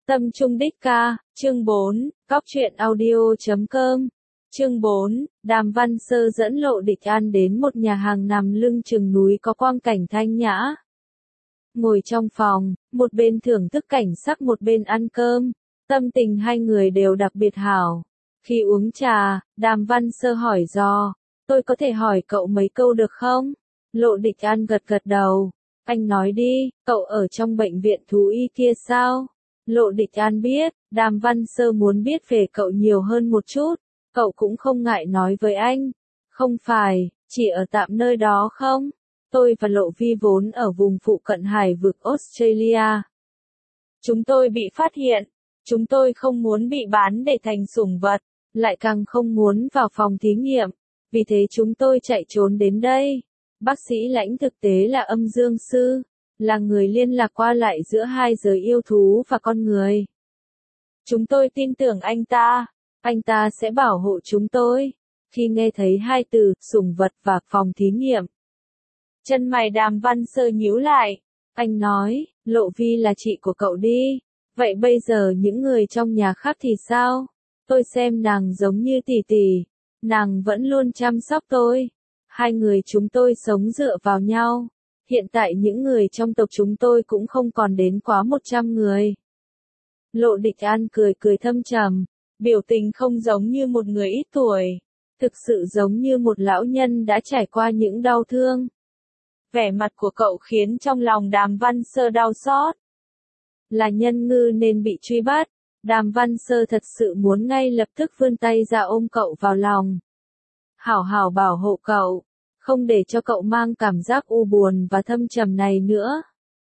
Tâm Trung Đích Ca, chương 4, Cóc truyện audio.com. Chương 4, Đàm Văn Sơ dẫn Lộ Địch An đến một nhà hàng nằm lưng chừng núi có quang cảnh thanh nhã. Ngồi trong phòng, một bên thưởng thức cảnh sắc một bên ăn cơm, tâm tình hai người đều đặc biệt hảo. Khi uống trà, Đàm Văn Sơ hỏi dò, tôi có thể hỏi cậu mấy câu được không? Lộ Địch An gật gật đầu, anh nói đi, cậu ở trong bệnh viện thú y kia sao? Lộ Địch An biết, Đàm Văn Sơ muốn biết về cậu nhiều hơn một chút, cậu cũng không ngại nói với anh. Không phải, chỉ ở tạm nơi đó không? Tôi và Lộ Vi vốn ở vùng phụ cận hải vực Australia. Chúng tôi bị phát hiện, chúng tôi không muốn bị bán để thành sủng vật, lại càng không muốn vào phòng thí nghiệm, vì thế chúng tôi chạy trốn đến đây. Bác sĩ Lãnh thực tế là âm dương sư, là người liên lạc qua lại giữa hai giới yêu thú và con người. Chúng tôi tin tưởng anh ta sẽ bảo hộ chúng tôi. Khi nghe thấy hai từ, sủng vật và phòng thí nghiệm, chân mày Đàm Văn Sơ nhíu lại. Anh nói, Lộ Vi là chị của cậu đi. Vậy bây giờ những người trong nhà khác thì sao? Tôi xem nàng giống như tỷ tỷ. Nàng vẫn luôn chăm sóc tôi. Hai người chúng tôi sống dựa vào nhau. Hiện tại những người trong tộc chúng tôi cũng không còn đến quá 100 người. Lộ Địch An cười cười thâm trầm, biểu tình không giống như một người ít tuổi, thực sự giống như một lão nhân đã trải qua những đau thương. Vẻ mặt của cậu khiến trong lòng Đàm Văn Sơ đau xót. Là nhân ngư nên bị truy bắt, Đàm Văn Sơ thật sự muốn ngay lập tức vươn tay ra ôm cậu vào lòng. Hảo hảo bảo hộ cậu, không để cho cậu mang cảm giác u buồn và thâm trầm này nữa.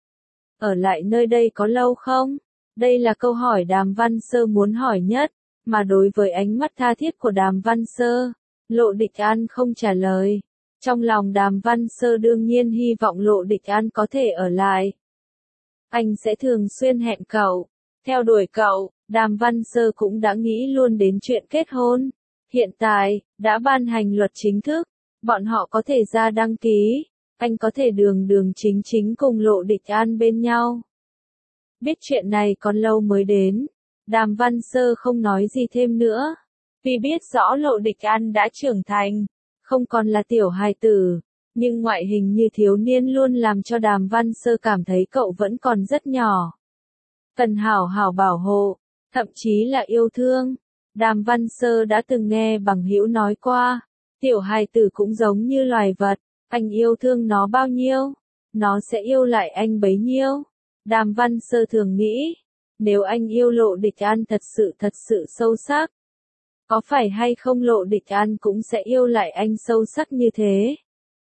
Ở lại nơi đây có lâu không? Đây là câu hỏi Đàm Văn Sơ muốn hỏi nhất, mà đối với ánh mắt tha thiết của Đàm Văn Sơ, Lộ Địch An không trả lời. Trong lòng Đàm Văn Sơ đương nhiên hy vọng Lộ Địch An có thể ở lại. Anh sẽ thường xuyên hẹn cậu, theo đuổi cậu. Đàm Văn Sơ cũng đã nghĩ luôn đến chuyện kết hôn. Hiện tại, đã ban hành luật chính thức, bọn họ có thể ra đăng ký, anh có thể đường đường chính chính cùng Lộ Địch An bên nhau. Biết chuyện này còn lâu mới đến, Đàm Văn Sơ không nói gì thêm nữa, vì biết rõ Lộ Địch An đã trưởng thành, không còn là tiểu hài tử, nhưng ngoại hình như thiếu niên luôn làm cho Đàm Văn Sơ cảm thấy cậu vẫn còn rất nhỏ. Cần hảo hảo bảo hộ, thậm chí là yêu thương. Đàm Văn Sơ đã từng nghe bằng hữu nói qua, tiểu hài tử cũng giống như loài vật, anh yêu thương nó bao nhiêu, nó sẽ yêu lại anh bấy nhiêu. Đàm Văn Sơ thường nghĩ, nếu anh yêu Lộ Địch An thật sự sâu sắc, có phải hay không Lộ Địch An cũng sẽ yêu lại anh sâu sắc như thế?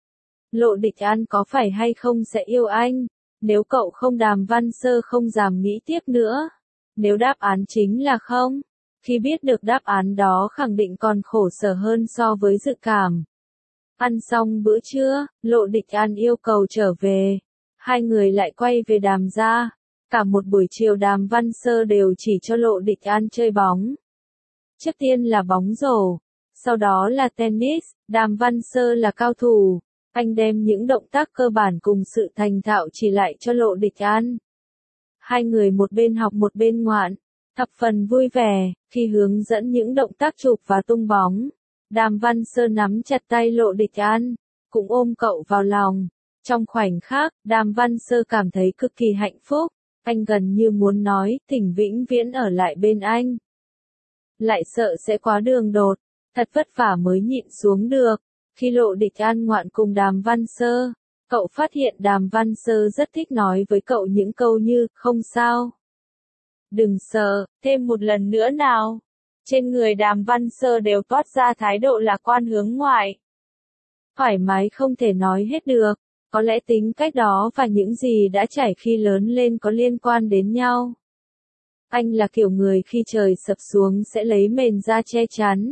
Lộ Địch An có phải hay không sẽ yêu anh? Nếu cậu không, Đàm Văn Sơ không dám nghĩ tiếp nữa. Nếu đáp án chính là không, khi biết được đáp án đó khẳng định còn khổ sở hơn so với dự cảm. Ăn xong bữa trưa, Lộ Địch An yêu cầu trở về. Hai người lại quay về Đàm gia. Cả một buổi chiều Đàm Văn Sơ đều chỉ cho Lộ Địch An chơi bóng. Trước tiên là bóng rổ, sau đó là tennis. Đàm Văn Sơ là cao thủ, anh đem những động tác cơ bản cùng sự thành thạo chỉ lại cho Lộ Địch An. Hai người một bên học một bên ngoạn, thập phần vui vẻ. Khi hướng dẫn những động tác chụp và tung bóng, Đàm Văn Sơ nắm chặt tay Lộ Địch An, cũng ôm cậu vào lòng. Trong khoảnh khắc, Đàm Văn Sơ cảm thấy cực kỳ hạnh phúc, anh gần như muốn nói, thỉnh vĩnh viễn ở lại bên anh. Lại sợ sẽ quá đường đột, thật vất vả mới nhịn xuống được. Khi Lộ Địch An ngoạn cùng Đàm Văn Sơ, cậu phát hiện Đàm Văn Sơ rất thích nói với cậu những câu như, không sao, đừng sợ, thêm một lần nữa nào. Trên người Đàm Văn Sơ đều toát ra thái độ lạc quan hướng ngoại. Thoải mái không thể nói hết được, có lẽ tính cách đó và những gì đã trải khi lớn lên có liên quan đến nhau. Anh là kiểu người khi trời sập xuống sẽ lấy mền ra che chắn.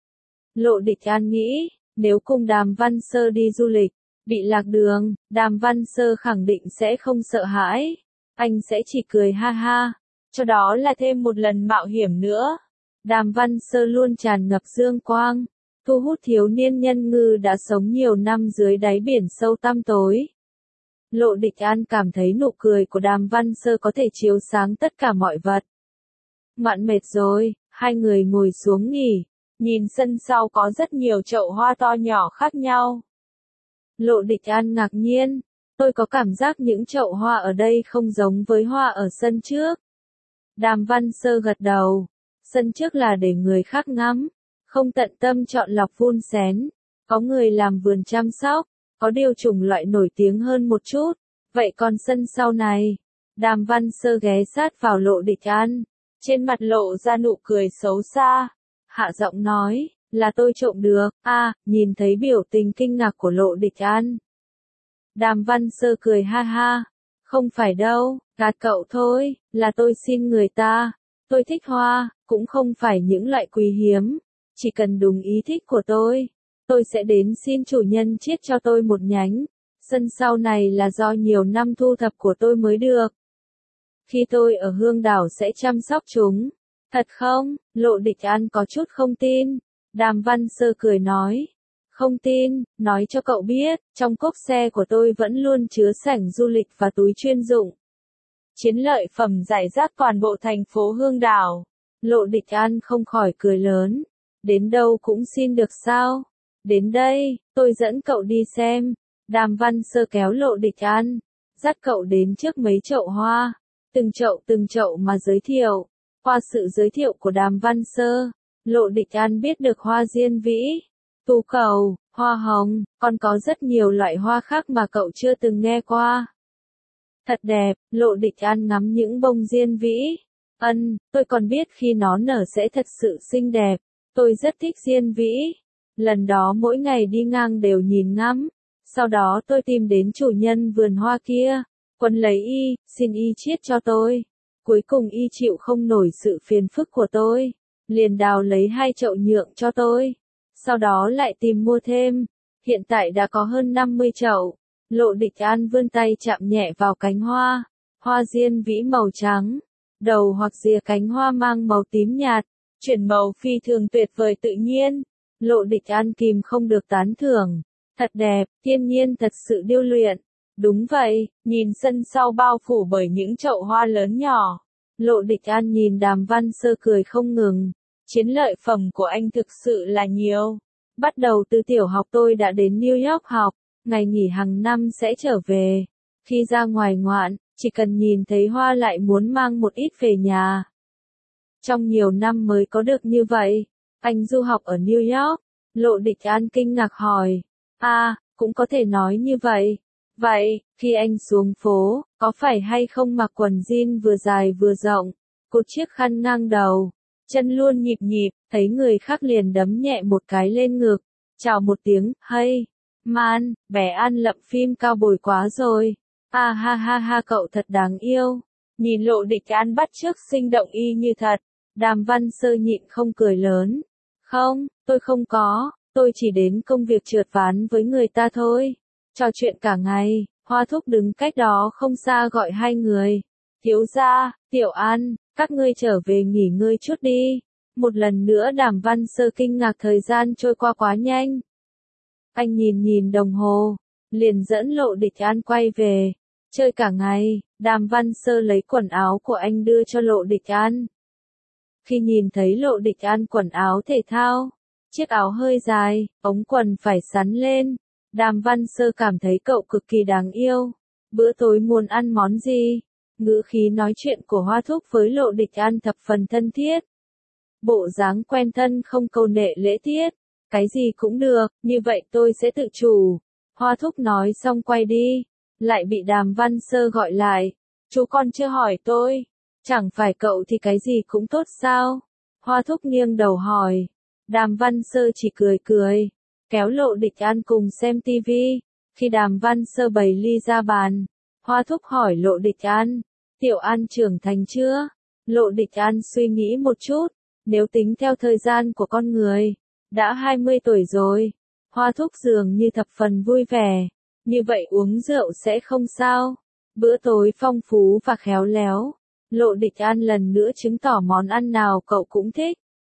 Lộ Địch An nghĩ, nếu cùng Đàm Văn Sơ đi du lịch, bị lạc đường, Đàm Văn Sơ khẳng định sẽ không sợ hãi. Anh sẽ chỉ cười ha ha, cho đó là thêm một lần mạo hiểm nữa. Đàm Văn Sơ luôn tràn ngập dương quang, thu hút thiếu niên nhân ngư đã sống nhiều năm dưới đáy biển sâu tăm tối. Lộ Địch An cảm thấy nụ cười của Đàm Văn Sơ có thể chiếu sáng tất cả mọi vật. Mạn mệt rồi, hai người ngồi xuống nghỉ. Nhìn sân sau có rất nhiều chậu hoa to nhỏ khác nhau. Lộ Địch An ngạc nhiên, tôi có cảm giác những chậu hoa ở đây không giống với hoa ở sân trước. Đàm Văn Sơ gật đầu, sân trước là để người khác ngắm, không tận tâm chọn lọc vun xén, có người làm vườn chăm sóc, có điều chủng loại nổi tiếng hơn một chút, vậy còn sân sau này? Đàm Văn Sơ ghé sát vào Lộ Địch An, trên mặt lộ ra nụ cười xấu xa, hạ giọng nói, là tôi trộm được, nhìn thấy biểu tình kinh ngạc của Lộ Địch An. Đàm Văn Sơ cười ha ha, không phải đâu, gạt cậu thôi, là tôi xin người ta, tôi thích hoa, cũng không phải những loại quý hiếm, chỉ cần đúng ý thích của tôi sẽ đến xin chủ nhân chiết cho tôi một nhánh, sân sau này là do nhiều năm thu thập của tôi mới được. Khi tôi ở Hương Đảo sẽ chăm sóc chúng. Thật không? Lộ Địch An có chút không tin. Đàm Văn Sơ cười nói. Không tin, nói cho cậu biết, trong cốp xe của tôi vẫn luôn chứa sảnh du lịch và túi chuyên dụng. Chiến lợi phẩm rải rác toàn bộ thành phố Hương Đảo. Lộ Địch An không khỏi cười lớn. Đến đâu cũng xin được sao? Đến đây, tôi dẫn cậu đi xem. Đàm Văn Sơ kéo Lộ Địch An, dắt cậu đến trước mấy chậu hoa. Từng chậu mà giới thiệu. Qua sự giới thiệu của Đàm Văn Sơ, Lộ Địch An biết được hoa diên vĩ, tú cầu, hoa hồng, còn có rất nhiều loại hoa khác mà cậu chưa từng nghe qua. Thật đẹp, Lộ Địch An ngắm những bông diên vĩ. Tôi còn biết khi nó nở sẽ thật sự xinh đẹp. Tôi rất thích diên vĩ. Lần đó mỗi ngày đi ngang đều nhìn ngắm. Sau đó tôi tìm đến chủ nhân vườn hoa kia. Quấn lấy xin chiết cho tôi. Cuối cùng chịu không nổi sự phiền phức của tôi. Liền đào lấy 2 chậu nhượng cho tôi. Sau đó lại tìm mua thêm. Hiện tại đã có hơn 50 chậu. Lộ Địch An vươn tay chạm nhẹ vào cánh hoa. Hoa diên vĩ màu trắng. Đầu hoặc rìa cánh hoa mang màu tím nhạt. Chuyển màu phi thường tuyệt vời tự nhiên. Lộ Địch An kìm không được tán thưởng. Thật đẹp, thiên nhiên thật sự điêu luyện. Đúng vậy, nhìn sân sau bao phủ bởi những chậu hoa lớn nhỏ. Lộ Địch An nhìn Đàm Văn Sơ cười không ngừng. Chiến lợi phẩm của anh thực sự là nhiều. Bắt đầu từ tiểu học tôi đã đến New York học, ngày nghỉ hàng năm sẽ trở về. Khi ra ngoài ngoạn, chỉ cần nhìn thấy hoa lại muốn mang một ít về nhà. Trong nhiều năm mới có được như vậy. Anh du học ở New York. Lộ Địch An kinh ngạc hỏi. Cũng có thể nói như vậy. Vậy, khi anh xuống phố, có phải hay không mặc quần jean vừa dài vừa rộng, cột chiếc khăn ngang đầu, chân luôn nhịp nhịp, thấy người khác liền đấm nhẹ một cái lên ngực, chào một tiếng, hey, man, bé An lậm phim cao bồi quá rồi. Ha ha ha cậu thật đáng yêu. Nhìn Lộ Địch An bắt chước sinh động y như thật, Đàm Văn Sơ nhịn không cười lớn. Không, tôi không có, tôi chỉ đến công việc trượt ván với người ta thôi. Trò chuyện cả ngày, Hoa Thúc đứng cách đó không xa gọi hai người. Thiếu gia, Tiểu An, các ngươi trở về nghỉ ngơi chút đi. Một lần nữa Đàm Văn Sơ kinh ngạc thời gian trôi qua quá nhanh. Anh nhìn đồng hồ, liền dẫn Lộ Địch An quay về. Chơi cả ngày, Đàm Văn Sơ lấy quần áo của anh đưa cho Lộ Địch An. Khi nhìn thấy Lộ Địch An quần áo thể thao, chiếc áo hơi dài, ống quần phải sắn lên, Đàm Văn Sơ cảm thấy cậu cực kỳ đáng yêu. Bữa tối muốn ăn món gì? Ngữ khí nói chuyện của Hoa Thúc với Lộ Địch An thập phần thân thiết. Bộ dáng quen thân không câu nệ lễ tiết. Cái gì cũng được, như vậy tôi sẽ tự chủ. Hoa Thúc nói xong quay đi. Lại bị Đàm Văn Sơ gọi lại. Chú con chưa hỏi tôi. Chẳng phải cậu thì cái gì cũng tốt sao? Hoa Thúc nghiêng đầu hỏi. Đàm Văn Sơ chỉ cười. Kéo Lộ Địch An cùng xem tivi. Khi Đàm Văn Sơ bày ly ra bàn, Hoa Thúc hỏi Lộ Địch An. Tiểu An trưởng thành chưa? Lộ Địch An suy nghĩ một chút. Nếu tính theo thời gian của con người, đã 20 tuổi rồi. Hoa Thúc dường như thập phần vui vẻ. Như vậy uống rượu sẽ không sao. Bữa tối phong phú và khéo léo. Lộ Địch An lần nữa chứng tỏ món ăn nào cậu cũng thích.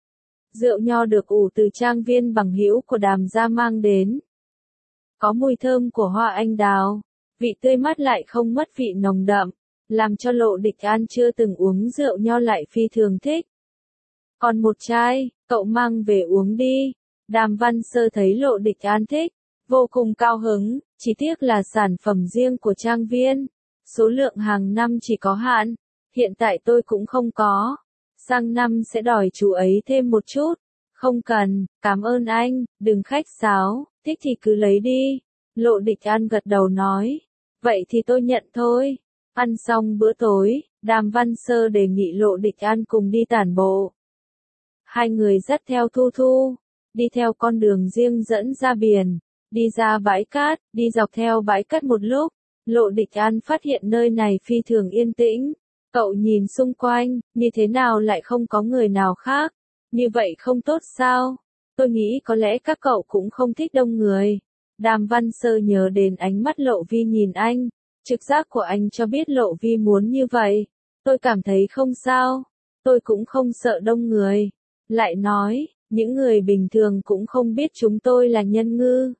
Rượu nho được ủ từ trang viên bằng hữu của Đàm gia mang đến. Có mùi thơm của hoa anh đào, vị tươi mát lại không mất vị nồng đậm, làm cho Lộ Địch An chưa từng uống rượu nho lại phi thường thích. Còn một chai, cậu mang về uống đi. Đàm Văn Sơ thấy Lộ Địch An thích, vô cùng cao hứng, chỉ tiếc là sản phẩm riêng của trang viên. Số lượng hàng năm chỉ có hạn, hiện tại tôi cũng không có. Sang năm sẽ đòi chú ấy thêm một chút. Không cần, cảm ơn anh, đừng khách sáo, thích thì cứ lấy đi. Lộ Địch An gật đầu nói, vậy thì tôi nhận thôi. Ăn xong bữa tối, Đàm Văn Sơ đề nghị Lộ Địch An cùng đi tản bộ. Hai người dắt theo Thu Thu, đi theo con đường riêng dẫn ra biển, đi ra bãi cát, đi dọc theo bãi cát một lúc. Lộ Địch An phát hiện nơi này phi thường yên tĩnh. Cậu nhìn xung quanh, như thế nào lại không có người nào khác? Như vậy không tốt sao? Tôi nghĩ có lẽ các cậu cũng không thích đông người. Đàm Văn Sơ nhớ đến ánh mắt Lộ Vi nhìn anh. Trực giác của anh cho biết Lộ Vi muốn như vậy. Tôi cảm thấy không sao. Tôi cũng không sợ đông người. Lại nói, những người bình thường cũng không biết chúng tôi là nhân ngư.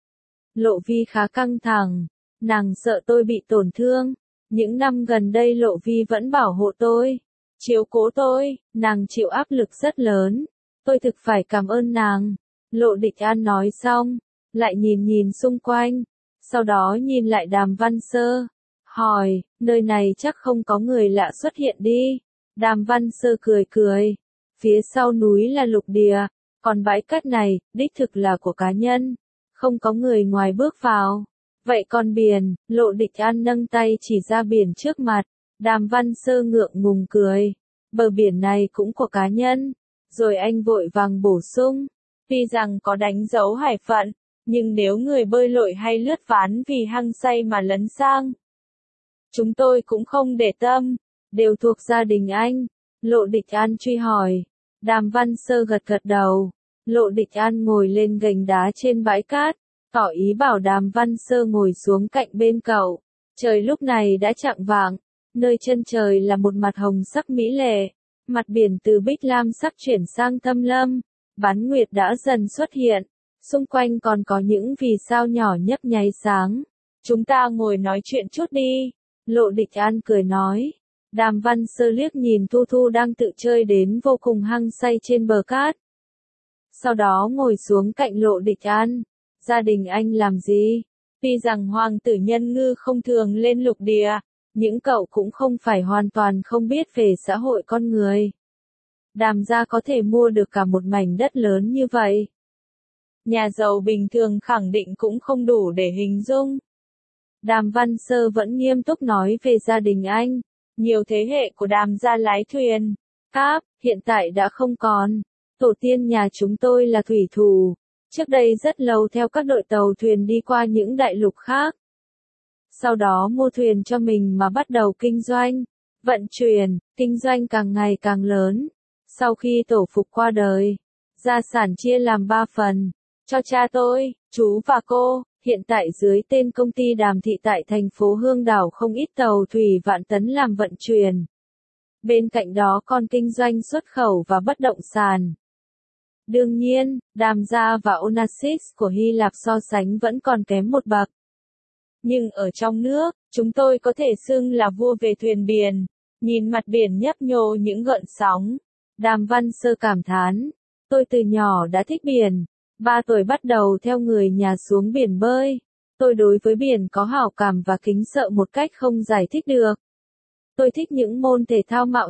Lộ Vi khá căng thẳng. Nàng sợ tôi bị tổn thương. Những năm gần đây Lộ Vi vẫn bảo hộ tôi, chiếu cố tôi, nàng chịu áp lực rất lớn. Tôi thực phải cảm ơn nàng. Lộ Địch An nói xong, lại nhìn nhìn xung quanh, sau đó nhìn lại Đàm Văn Sơ, hỏi, nơi này chắc không có người lạ xuất hiện đi. Đàm Văn Sơ cười cười, phía sau núi là lục địa, còn bãi cát này, đích thực là của cá nhân, không có người ngoài bước vào. Vậy còn biển, Lộ Địch An nâng tay chỉ ra biển trước mặt, Đàm Văn Sơ ngượng ngùng cười, bờ biển này cũng của cá nhân, rồi anh vội vàng bổ sung, tuy rằng có đánh dấu hải phận, nhưng nếu người bơi lội hay lướt ván vì hăng say mà lấn sang, chúng tôi cũng không để tâm, đều thuộc gia đình anh. Lộ Địch An truy hỏi, Đàm Văn Sơ gật gật đầu, Lộ Địch An ngồi lên gành đá trên bãi cát, tỏ ý bảo Đàm Văn Sơ ngồi xuống cạnh bên cậu. Trời lúc này đã chạng vạng, nơi chân trời là một mặt hồng sắc mỹ lệ, mặt biển từ bích lam sắc chuyển sang thâm lâm, bán nguyệt đã dần xuất hiện, xung quanh còn có những vì sao nhỏ nhấp nháy sáng. Chúng ta ngồi nói chuyện chút đi, Lộ Địch An cười nói. Đàm Văn Sơ liếc nhìn Thu Thu đang tự chơi đến vô cùng hăng say trên bờ cát. Sau đó ngồi xuống cạnh Lộ Địch An. Gia đình anh làm gì? Tuy rằng hoàng tử nhân ngư không thường lên lục địa, những cậu cũng không phải hoàn toàn không biết về xã hội con người. Đàm gia có thể mua được cả một mảnh đất lớn như vậy. Nhà giàu bình thường khẳng định cũng không đủ để hình dung. Đàm Văn Sơ vẫn nghiêm túc nói về gia đình anh. Nhiều thế hệ của Đàm gia lái thuyền, cáp, hiện tại đã không còn. Tổ tiên nhà chúng tôi là thủy thủ. Trước đây rất lâu theo các đội tàu thuyền đi qua những đại lục khác. Sau đó mua thuyền cho mình mà bắt đầu kinh doanh, vận chuyển, kinh doanh càng ngày càng lớn. Sau khi tổ phụ qua đời, gia sản chia làm 3 phần, cho cha tôi, chú và cô, hiện tại dưới tên công ty Đàm Thị tại thành phố Hương Đảo không ít tàu thủy vạn tấn làm vận chuyển. Bên cạnh đó còn kinh doanh xuất khẩu và bất động sản. Đương nhiên, Đàm gia và Onassis của Hy Lạp so sánh vẫn còn kém một bậc. Nhưng ở trong nước, chúng tôi có thể xưng là vua về thuyền biển, nhìn mặt biển nhấp nhô những gợn sóng. Đàm Văn Sơ cảm thán, tôi từ nhỏ đã thích biển, 3 tuổi bắt đầu theo người nhà xuống biển bơi. Tôi đối với biển có hảo cảm và kính sợ một cách không giải thích được. Tôi thích những môn thể thao mạo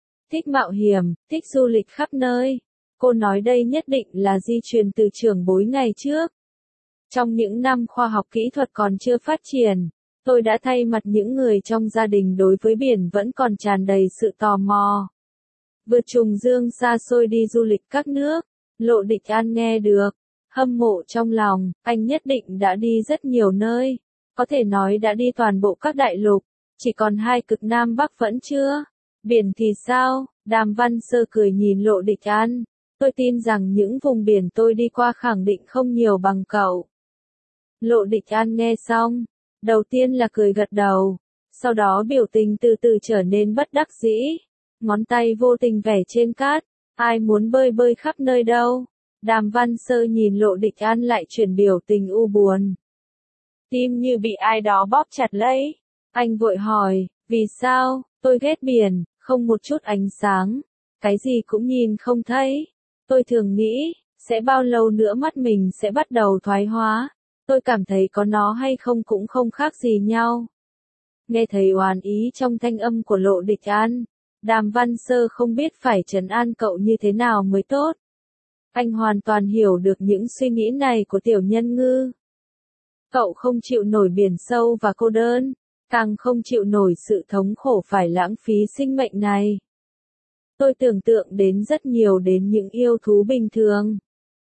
hiểm, thích du lịch khắp nơi. Cô nói đây nhất định là di truyền từ trưởng bối ngày trước. Trong những năm khoa học kỹ thuật còn chưa phát triển, tôi đã thay mặt những người trong gia đình đối với biển vẫn còn tràn đầy sự tò mò. Vượt trùng dương xa xôi đi du lịch các nước, Lộ Địch An nghe được, hâm mộ trong lòng, anh nhất định đã đi rất nhiều nơi, có thể nói đã đi toàn bộ các đại lục, chỉ còn 2 cực Nam Bắc vẫn chưa. Biển thì sao? Đàm Văn Sơ cười nhìn Lộ Địch An. Tôi tin rằng những vùng biển tôi đi qua khẳng định không nhiều bằng cậu. Lộ Địch An nghe xong, đầu tiên là cười gật đầu, sau đó biểu tình từ từ trở nên bất đắc dĩ, ngón tay vô tình vẽ trên cát, ai muốn bơi bơi khắp nơi đâu. Đàm Văn Sơ nhìn Lộ Địch An lại chuyển biểu tình u buồn. Tim như bị ai đó bóp chặt lấy, anh vội hỏi, Vì sao? Tôi ghét biển, không một chút ánh sáng. Cái gì cũng nhìn không thấy. Tôi thường nghĩ, sẽ bao lâu nữa mắt mình sẽ bắt đầu thoái hóa. Tôi cảm thấy có nó hay không cũng không khác gì nhau. Nghe thấy oán ý trong thanh âm của Lộ Địch An. Đàm Văn Sơ không biết phải trấn an cậu như thế nào mới tốt. Anh hoàn toàn hiểu được những suy nghĩ này của tiểu nhân ngư. Cậu không chịu nổi biển sâu và cô đơn, càng không chịu nổi sự thống khổ phải lãng phí sinh mệnh này. Tôi tưởng tượng đến rất nhiều đến những yêu thú bình thường.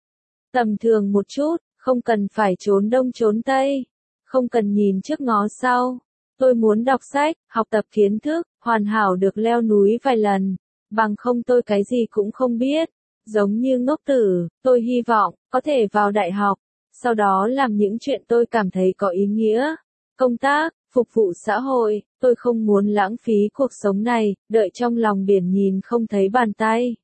Tầm thường một chút, không cần phải trốn đông trốn tây, không cần nhìn trước ngó sau. Tôi muốn đọc sách, học tập kiến thức, hoàn hảo được leo núi vài lần, bằng không tôi cái gì cũng không biết. Giống như ngốc tử, tôi hy vọng có thể vào đại học, sau đó làm những chuyện tôi cảm thấy có ý nghĩa. Công tác, phục vụ xã hội, tôi không muốn lãng phí cuộc sống này, đợi trong lòng biển nhìn không thấy bàn tay.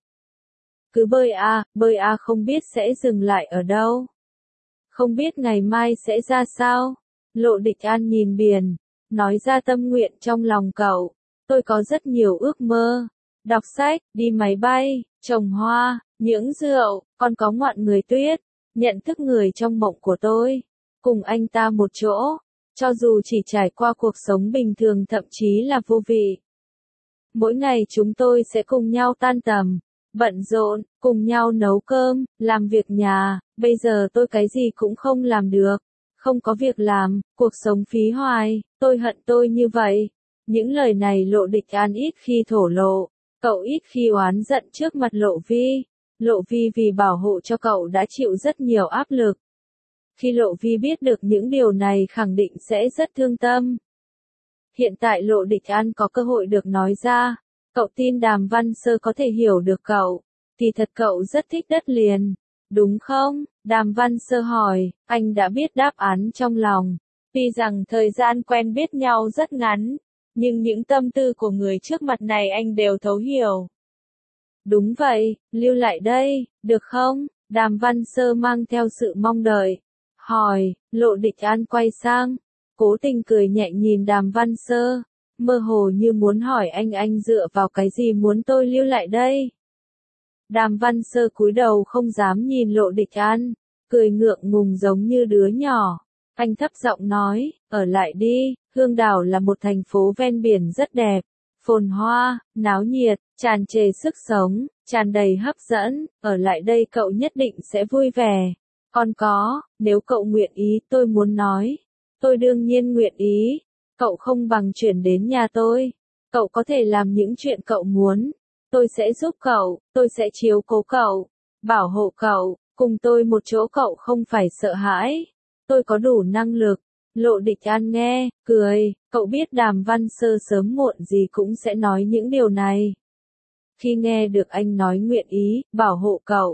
Cứ bơi không biết sẽ dừng lại ở đâu. Không biết ngày mai sẽ ra sao. Lộ Địch An nhìn biển, nói ra tâm nguyện trong lòng cậu. Tôi có rất nhiều ước mơ. Đọc sách, đi máy bay, trồng hoa, những rượu, còn có ngoạn người tuyết. Nhận thức người trong mộng của tôi. Cùng anh ta một chỗ. Cho dù chỉ trải qua cuộc sống bình thường thậm chí là vô vị. Mỗi ngày chúng tôi sẽ cùng nhau tan tầm, bận rộn, cùng nhau nấu cơm, làm việc nhà. Bây giờ tôi cái gì cũng không làm được. Không có việc làm, cuộc sống phí hoài, tôi hận tôi như vậy. Những lời này Lộ Địch An ít khi thổ lộ. Cậu ít khi oán giận trước mặt Lộ Vi. Lộ Vi vì bảo hộ cho cậu đã chịu rất nhiều áp lực. Khi Lộ Vi biết được những điều này khẳng định sẽ rất thương tâm. Hiện tại Lộ Địch An có cơ hội được nói ra. Cậu tin Đàm Văn Sơ có thể hiểu được cậu. Thì thật cậu rất thích đất liền. Đúng không? Đàm Văn Sơ hỏi. Anh đã biết đáp án trong lòng. Tuy rằng thời gian quen biết nhau rất ngắn. Nhưng những tâm tư của người trước mặt này anh đều thấu hiểu. Đúng vậy, lưu lại đây, được không? Đàm Văn Sơ mang theo sự mong đợi. Hỏi, Lộ Địch An quay sang. Cố tình cười nhẹ nhìn Đàm Văn Sơ. Mơ hồ như muốn hỏi anh dựa vào cái gì muốn tôi lưu lại đây? Đàm Văn Sơ cúi đầu không dám nhìn Lộ Địch An. Cười ngượng ngùng giống như đứa nhỏ. Anh thấp giọng nói, ở lại đi. Hương Đảo là một thành phố ven biển rất đẹp. Phồn hoa, náo nhiệt, tràn trề sức sống, tràn đầy hấp dẫn, ở lại đây cậu nhất định sẽ vui vẻ. Còn có, nếu cậu nguyện ý tôi muốn nói. Tôi đương nhiên nguyện ý. Cậu không bằng chuyển đến nhà tôi. Cậu có thể làm những chuyện cậu muốn. Tôi sẽ giúp cậu, tôi sẽ chiếu cố cậu, bảo hộ cậu, cùng tôi một chỗ cậu không phải sợ hãi. Tôi có đủ năng lực. Lộ Địch An nghe, cười, cậu biết Đàm Văn Sơ sớm muộn gì cũng sẽ nói những điều này. Khi nghe được anh nói nguyện ý, bảo hộ cậu.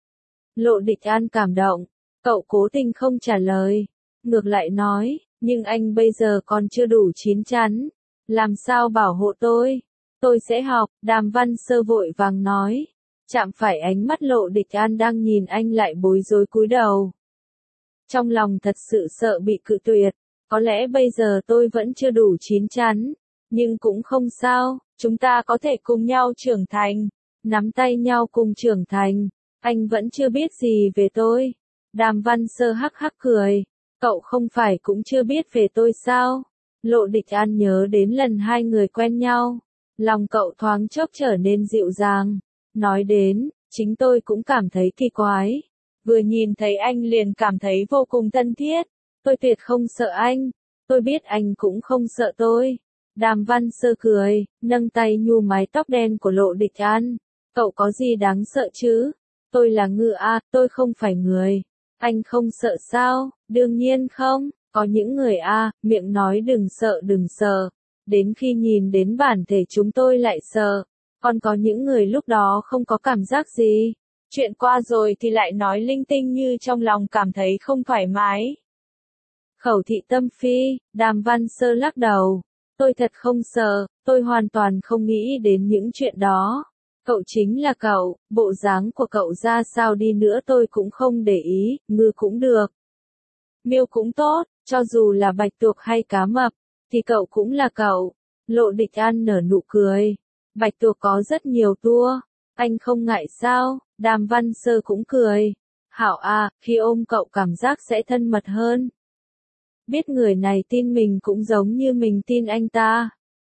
Lộ Địch An cảm động, cậu cố tình không trả lời. Ngược lại nói, nhưng anh bây giờ còn chưa đủ chín chắn. Làm sao bảo hộ tôi? Tôi sẽ học, Đàm Văn Sơ vội vàng nói. Chạm phải ánh mắt Lộ Địch An đang nhìn anh lại bối rối cúi đầu. Trong lòng thật sự sợ bị cự tuyệt. Có lẽ bây giờ tôi vẫn chưa đủ chín chắn. Nhưng cũng không sao, chúng ta có thể cùng nhau trưởng thành. Nắm tay nhau cùng trưởng thành. Anh vẫn chưa biết gì về tôi. Đàm Văn Sơ hắc hắc cười. Cậu không phải cũng chưa biết về tôi sao? Lộ Địch An nhớ đến lần hai người quen nhau. Lòng cậu thoáng chốc trở nên dịu dàng. Nói đến, chính tôi cũng cảm thấy kỳ quái. Vừa nhìn thấy anh liền cảm thấy vô cùng thân thiết. Tôi tuyệt không sợ anh. Tôi biết anh cũng không sợ tôi. Đàm Văn Sơ cười, nâng tay nhu mái tóc đen của Lộ Địch An. Cậu có gì đáng sợ chứ? Tôi là ngựa à, tôi không phải người. Anh không sợ sao? Đương nhiên không. Có những người miệng nói đừng sợ. Đến khi nhìn đến bản thể chúng tôi lại sợ. Còn có những người lúc đó không có cảm giác gì. Chuyện qua rồi thì lại nói linh tinh như trong lòng cảm thấy không thoải mái. Khẩu thị tâm phi, Đàm Văn Sơ lắc đầu. Tôi thật không sợ, tôi hoàn toàn không nghĩ đến những chuyện đó. Cậu chính là cậu, bộ dáng của cậu ra sao đi nữa tôi cũng không để ý, ngư cũng được. Miêu cũng tốt, cho dù là bạch tuộc hay cá mập, thì cậu cũng là cậu. Lộ Địch An nở nụ cười. Bạch tuộc có rất nhiều tour. Anh không ngại sao? Đàm Văn Sơ cũng cười. Hảo à, khi ôm cậu cảm giác sẽ thân mật hơn. Biết người này tin mình cũng giống như mình tin anh ta.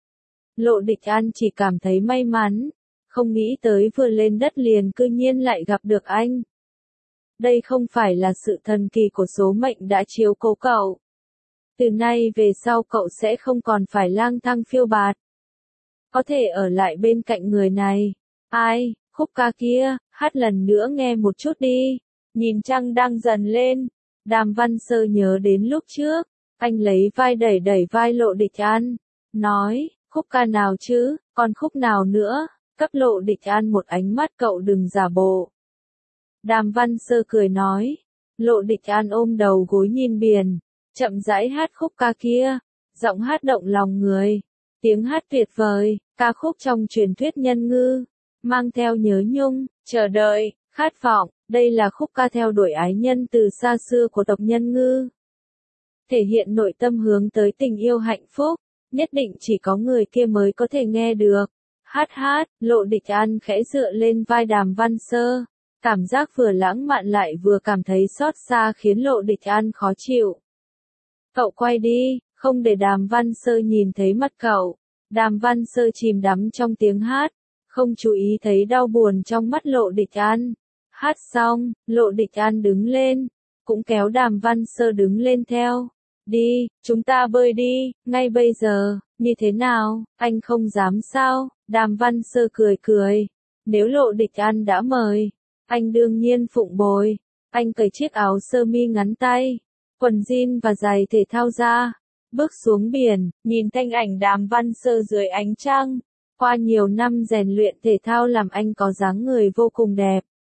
Lộ Địch An chỉ cảm thấy may mắn. Không nghĩ tới vừa lên đất liền cư nhiên lại gặp được anh. Đây không phải là sự thần kỳ của số mệnh đã chiếu cố cậu. Từ nay về sau cậu sẽ không còn phải lang thang phiêu bạt. Có thể ở lại bên cạnh người này. Ai, khúc ca kia, hát lần nữa nghe một chút đi. Nhìn trăng đang dần lên. Đàm Văn Sơ nhớ đến lúc trước. Anh lấy vai đẩy đẩy vai Lộ Địch An. Nói, khúc ca nào chứ, còn khúc nào nữa. Cấp Lộ Địch An một ánh mắt cậu đừng giả bộ. Đàm Văn Sơ cười nói. Lộ Địch An ôm đầu gối nhìn biển. Chậm rãi hát khúc ca kia. Giọng hát động lòng người. Tiếng hát tuyệt vời, ca khúc trong truyền thuyết nhân ngư. Mang theo nhớ nhung, chờ đợi, khát vọng. Đây là khúc ca theo đuổi ái nhân từ xa xưa của tộc nhân ngư. Thể hiện nội tâm hướng tới tình yêu hạnh phúc. Nhất định chỉ có người kia mới có thể nghe được. Hát, Lộ Địch An khẽ dựa lên vai Đàm Văn Sơ. Cảm giác vừa lãng mạn lại vừa cảm thấy xót xa khiến Lộ Địch An khó chịu. Cậu quay đi, không để Đàm Văn Sơ nhìn thấy mặt cậu. Đàm Văn Sơ chìm đắm trong tiếng hát, không chú ý thấy đau buồn trong mắt Lộ Địch An. Hát xong, Lộ Địch An đứng lên, cũng kéo Đàm Văn Sơ đứng lên theo. Đi, chúng ta bơi đi, ngay bây giờ, như thế nào, anh không dám sao? Đàm Văn Sơ cười. Nếu Lộ Địch An đã mời, anh đương nhiên phụng bồi. Anh cởi chiếc áo sơ mi ngắn tay, quần jean và giày thể thao ra. Bước xuống biển, nhìn thanh ảnh Đàm Văn Sơ dưới ánh trăng. Qua nhiều năm rèn luyện thể thao làm anh có dáng người vô cùng đẹp.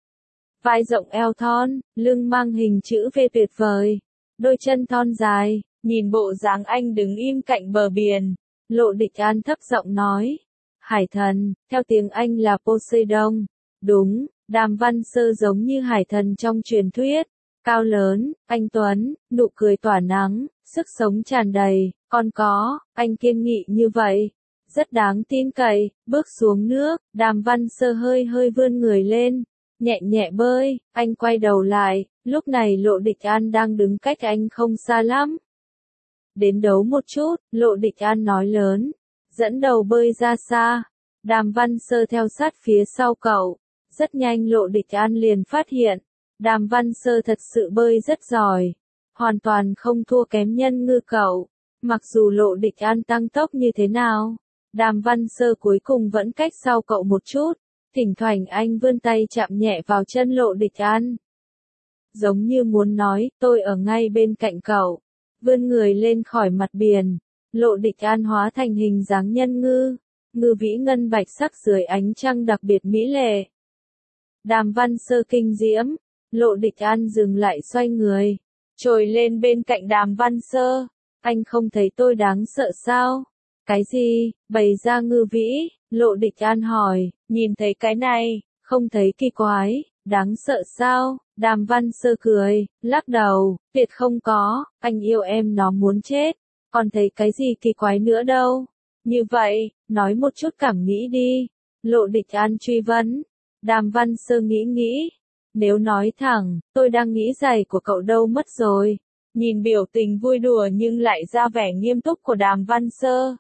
Vai rộng eo thon, lưng mang hình chữ V tuyệt vời. Đôi chân thon dài, nhìn bộ dáng anh đứng im cạnh bờ biển. Lộ Địch An thấp giọng nói. Hải thần, theo tiếng Anh là Poseidon. Đúng, Đàm Văn Sơ giống như hải thần trong truyền thuyết. Cao lớn, anh tuấn, nụ cười tỏa nắng, sức sống tràn đầy, còn có, anh kiên nghị như vậy. Rất đáng tin cậy, bước xuống nước, Đàm Văn Sơ hơi vươn người lên, nhẹ bơi, anh quay đầu lại, lúc này Lộ Địch An đang đứng cách anh không xa lắm. Đến đấu một chút, Lộ Địch An nói lớn, dẫn đầu bơi ra xa. Đàm Văn Sơ theo sát phía sau cậu, rất nhanh Lộ Địch An liền phát hiện. Đàm Văn Sơ thật sự bơi rất giỏi, hoàn toàn không thua kém nhân ngư cậu. Mặc dù Lộ Địch An tăng tốc như thế nào, Đàm Văn Sơ cuối cùng vẫn cách sau cậu một chút. Thỉnh thoảng anh vươn tay chạm nhẹ vào chân Lộ Địch An. Giống như muốn nói, tôi ở ngay bên cạnh cậu. Vươn người lên khỏi mặt biển, Lộ Địch An hóa thành hình dáng nhân ngư. Ngư vĩ ngân bạch sắc dưới ánh trăng đặc biệt mỹ lệ. Đàm Văn Sơ kinh diễm. Lộ Địch An dừng lại xoay người, trồi lên bên cạnh Đàm Văn Sơ. Anh không thấy tôi đáng sợ sao? Cái gì? Bày ra ngư vĩ, Lộ Địch An hỏi, nhìn thấy cái này, không thấy kỳ quái, đáng sợ sao? Đàm Văn Sơ cười, lắc đầu, tuyệt không có, anh yêu em nó muốn chết, còn thấy cái gì kỳ quái nữa đâu. Như vậy, nói một chút cảm nghĩ đi. Lộ Địch An truy vấn. Đàm Văn Sơ nghĩ. Nếu nói thẳng, tôi đang nghĩ giày của cậu đâu mất rồi. Nhìn biểu tình vui đùa nhưng lại ra vẻ nghiêm túc của Đàm Văn Sơ.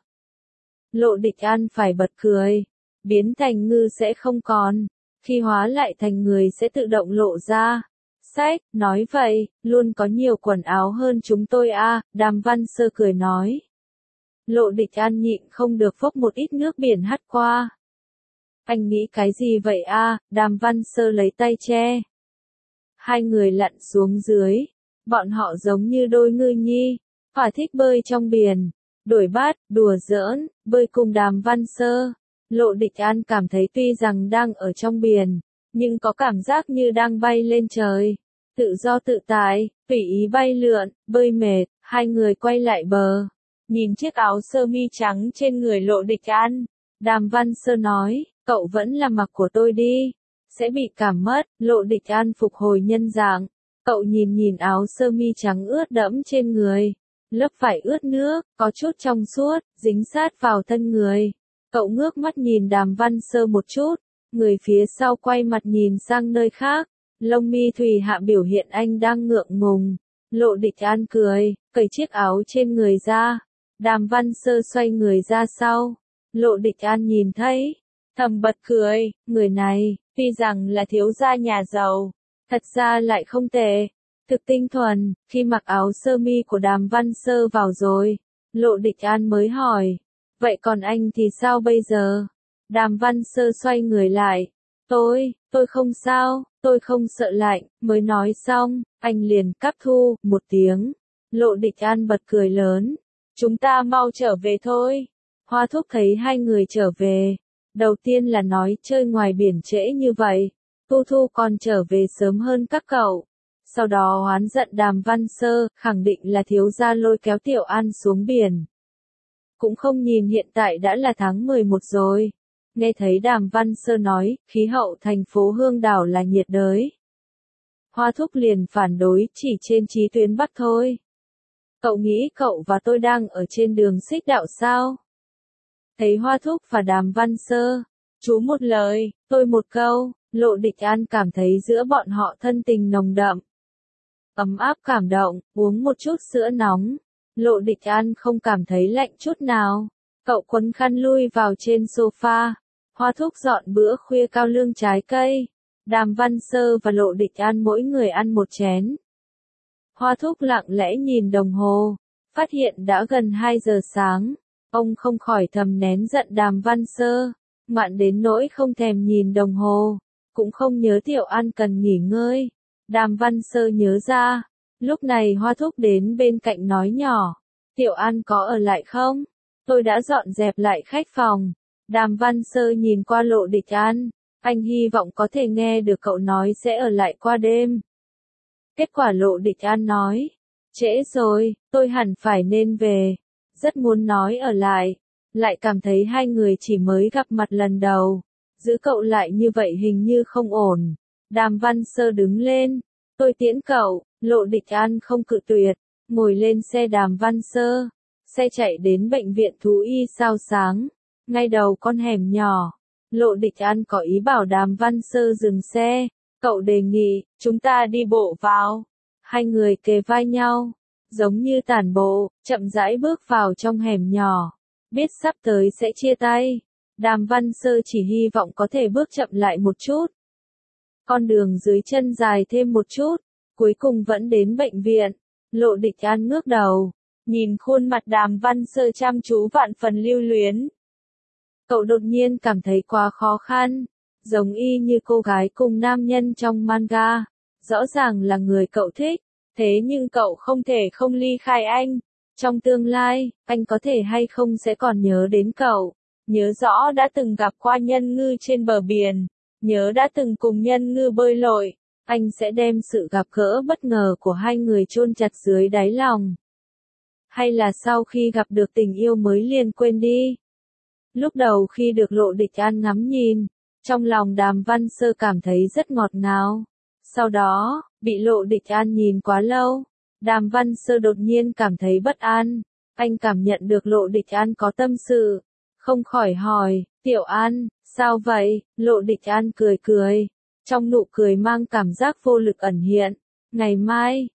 Lộ Địch An phải bật cười. Biến thành ngư sẽ không còn. Khi hóa lại thành người sẽ tự động lộ ra. Sách, nói vậy, luôn có nhiều quần áo hơn chúng tôi à, Đàm Văn Sơ cười nói. Lộ Địch An nhịn không được phốc một ít nước biển hắt qua. Anh nghĩ cái gì vậy à, Đàm Văn Sơ lấy tay che. Hai người lặn xuống dưới. Bọn họ giống như đôi ngư nhi. Thỏa thích bơi trong biển. Đổi bát, đùa giỡn, bơi cùng Đàm Văn Sơ. Lộ Địch An cảm thấy tuy rằng đang ở trong biển, nhưng có cảm giác như đang bay lên trời. Tự do tự tại, tùy ý bay lượn, bơi mệt, hai người quay lại bờ. Nhìn chiếc áo sơ mi trắng trên người Lộ Địch An. Đàm Văn Sơ nói, cậu vẫn là mặc của tôi đi. Sẽ bị cảm mất, Lộ Địch An phục hồi nhân dạng. Cậu nhìn áo sơ mi trắng ướt đẫm trên người. lớp vải ướt nước, có chút trong suốt, dính sát vào thân người. Cậu ngước mắt nhìn Đàm Văn Sơ một chút, người phía sau quay mặt nhìn sang nơi khác, lông mi thùy hạ biểu hiện anh đang ngượng ngùng. Lộ Địch An cười, cởi chiếc áo trên người ra. Đàm Văn Sơ xoay người ra sau. Lộ Địch An nhìn thấy, thầm bật cười, người này, tuy rằng là thiếu gia nhà giàu, thật ra lại không tệ. Thực tinh thuần, khi mặc áo sơ mi của Đàm Văn Sơ vào rồi, Lộ Địch An mới hỏi, vậy còn anh thì sao bây giờ? Đàm Văn Sơ xoay người lại, tôi không sao, tôi không sợ lạnh, mới nói xong, anh liền cáp thu, một tiếng. Lộ Địch An bật cười lớn, chúng ta mau trở về thôi. Hoa Thúc thấy hai người trở về, đầu tiên là nói chơi ngoài biển trễ như vậy, Thu Thu còn trở về sớm hơn các cậu. Sau đó oán giận Đàm Văn Sơ, khẳng định là thiếu gia lôi kéo Tiểu An xuống biển. Cũng không nhìn hiện tại đã là tháng 11 rồi. Nghe thấy Đàm Văn Sơ nói, khí hậu thành phố Hương Đảo là nhiệt đới. Hoa Thúc liền phản đối, chỉ trên chí tuyến Bắc thôi. Cậu nghĩ cậu và tôi đang ở trên đường xích đạo sao? Thấy Hoa Thúc và Đàm Văn Sơ, chú một lời, tôi một câu, Lộ Địch An cảm thấy giữa bọn họ thân tình nồng đậm. Ấm áp cảm động, uống một chút sữa nóng. Lộ Địch An không cảm thấy lạnh chút nào. Cậu quấn khăn lui vào trên sofa. Hoa Thúc dọn bữa khuya cao lương trái cây. Đàm Văn Sơ và Lộ Địch An mỗi người ăn một chén. Hoa Thúc lặng lẽ nhìn đồng hồ, phát hiện đã gần 2 giờ sáng. Ông không khỏi thầm nén giận Đàm Văn Sơ, ngoạn đến nỗi không thèm nhìn đồng hồ, cũng không nhớ Tiểu An cần nghỉ ngơi. Đàm Văn Sơ nhớ ra, lúc này Hoa Thúc đến bên cạnh nói nhỏ, Tiểu An có ở lại không? Tôi đã dọn dẹp lại khách phòng. Đàm Văn Sơ nhìn qua Lộ Địch An, anh hy vọng có thể nghe được cậu nói sẽ ở lại qua đêm. Kết quả Lộ Địch An nói, trễ rồi, tôi hẳn phải nên về. Rất muốn nói ở lại cảm thấy hai người chỉ mới gặp mặt lần đầu. Giữ cậu lại như vậy hình như không ổn. Đàm Văn Sơ đứng lên, tôi tiễn cậu. Lộ Địch An không cự tuyệt, ngồi lên xe Đàm Văn Sơ. Xe chạy đến bệnh viện thú y sao sáng, ngay đầu con hẻm nhỏ. Lộ Địch An có ý bảo Đàm Văn Sơ dừng xe, cậu đề nghị, chúng ta đi bộ vào. Hai người kề vai nhau, giống như tản bộ, chậm rãi bước vào trong hẻm nhỏ. Biết sắp tới sẽ chia tay, Đàm Văn Sơ chỉ hy vọng có thể bước chậm lại một chút. Con đường dưới chân dài thêm một chút, cuối cùng vẫn đến bệnh viện. Lộ Địch An ngước đầu, nhìn khuôn mặt Đàm Văn Sơ chăm chú vạn phần lưu luyến. Cậu đột nhiên cảm thấy quá khó khăn, giống y như cô gái cùng nam nhân trong manga. Rõ ràng là người cậu thích, thế nhưng cậu không thể không ly khai anh. Trong tương lai, anh có thể hay không sẽ còn nhớ đến cậu. Nhớ rõ đã từng gặp qua nhân ngư trên bờ biển, nhớ đã từng cùng nhân ngư bơi lội. Anh sẽ đem sự gặp gỡ bất ngờ của hai người chôn chặt dưới đáy lòng. Hay là sau khi gặp được tình yêu mới liền quên đi. Lúc đầu khi được Lộ Địch An ngắm nhìn, trong lòng Đàm Văn Sơ cảm thấy rất ngọt ngào. Sau đó, bị Lộ Địch An nhìn quá lâu, Đàm Văn Sơ đột nhiên cảm thấy bất an. Anh cảm nhận được Lộ Địch An có tâm sự, không khỏi hỏi, Tiểu An, sao vậy? Lộ Địch An cười cười, trong nụ cười mang cảm giác vô lực ẩn hiện. Ngày mai,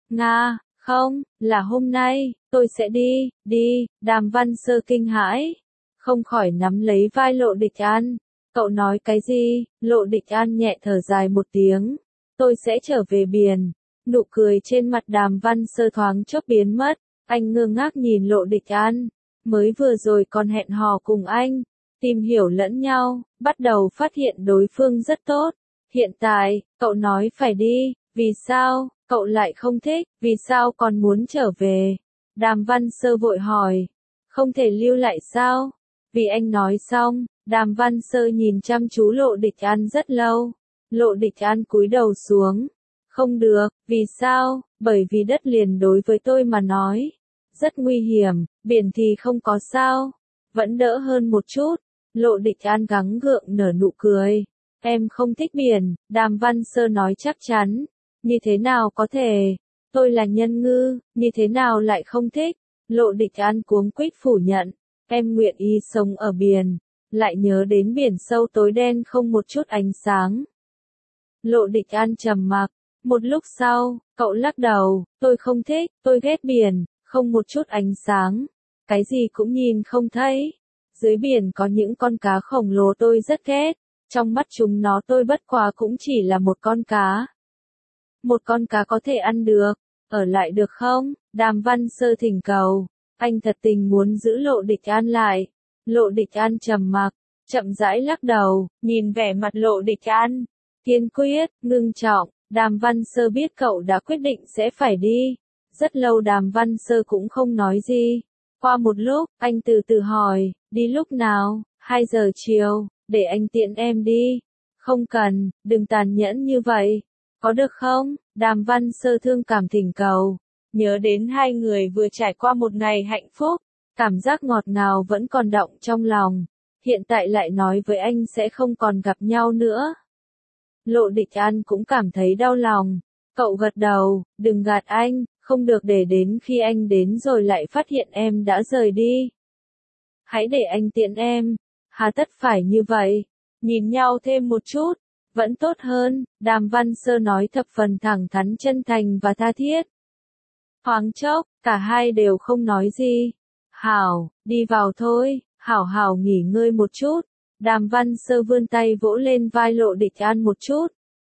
không, là hôm nay, tôi sẽ đi. Đàm Văn Sơ kinh hãi, không khỏi nắm lấy vai Lộ Địch An. Cậu nói cái gì? Lộ Địch An nhẹ thở dài một tiếng. Tôi sẽ trở về biển. Nụ cười trên mặt Đàm Văn Sơ thoáng chốc biến mất. Anh ngơ ngác nhìn Lộ Địch An. Mới vừa rồi còn hẹn hò cùng anh, tìm hiểu lẫn nhau, bắt đầu phát hiện đối phương rất tốt. Hiện tại, cậu nói phải đi, vì sao, cậu lại không thích, vì sao còn muốn trở về? Đàm Văn Sơ vội hỏi, không thể lưu lại sao? Vì anh nói xong, Đàm Văn Sơ nhìn chăm chú Lộ Địch An rất lâu. Lộ Địch An cúi đầu xuống. Không được, vì sao? Bởi vì đất liền đối với tôi mà nói rất nguy hiểm, biển thì không có sao, vẫn đỡ hơn một chút. Lộ Địch An gắng gượng nở nụ cười. Em không thích biển, Đàm Văn Sơ nói chắc chắn. Như thế nào có thể? Tôi là nhân ngư, như thế nào lại không thích? Lộ Địch An cuống quýt phủ nhận, em nguyện ý sống ở biển, lại nhớ đến biển sâu tối đen không một chút ánh sáng. Lộ Địch An trầm mặc, một lúc sau, cậu lắc đầu, tôi không thích, tôi ghét biển, không một chút ánh sáng, cái gì cũng nhìn không thấy. Dưới biển có những con cá khổng lồ tôi rất ghét, trong mắt chúng nó tôi bất quá cũng chỉ là một con cá. Một con cá có thể ăn được, ở lại được không? Đàm Văn Sơ thỉnh cầu, anh thật tình muốn giữ Lộ Địch An lại. Lộ Địch An trầm mặc, chậm rãi lắc đầu, nhìn vẻ mặt Lộ Địch An, kiên quyết, ngưng trọng. Đàm Văn Sơ biết cậu đã quyết định sẽ phải đi. Rất lâu Đàm Văn Sơ cũng không nói gì. Qua một lúc, anh từ từ hỏi, đi lúc nào? 2 giờ chiều, để anh tiễn em đi. Không cần, đừng tàn nhẫn như vậy. Có được không? Đàm Văn Sơ thương cảm thỉnh cầu. Nhớ đến hai người vừa trải qua một ngày hạnh phúc, cảm giác ngọt ngào vẫn còn đọng trong lòng. Hiện tại lại nói với anh sẽ không còn gặp nhau nữa. Lộ Địch An cũng cảm thấy đau lòng. Cậu gật đầu, đừng gạt anh, không được để đến khi anh đến rồi lại phát hiện em đã rời đi. Hãy để anh tiễn em. Hà tất phải như vậy. Nhìn nhau thêm một chút, vẫn tốt hơn, Đàm Văn Sơ nói thập phần thẳng thắn chân thành và tha thiết. Thoáng chốc, cả hai đều không nói gì. Hảo, đi vào thôi, hảo hảo nghỉ ngơi một chút. Đàm Văn Sơ vươn tay vỗ lên vai Lộ Địch An một chút.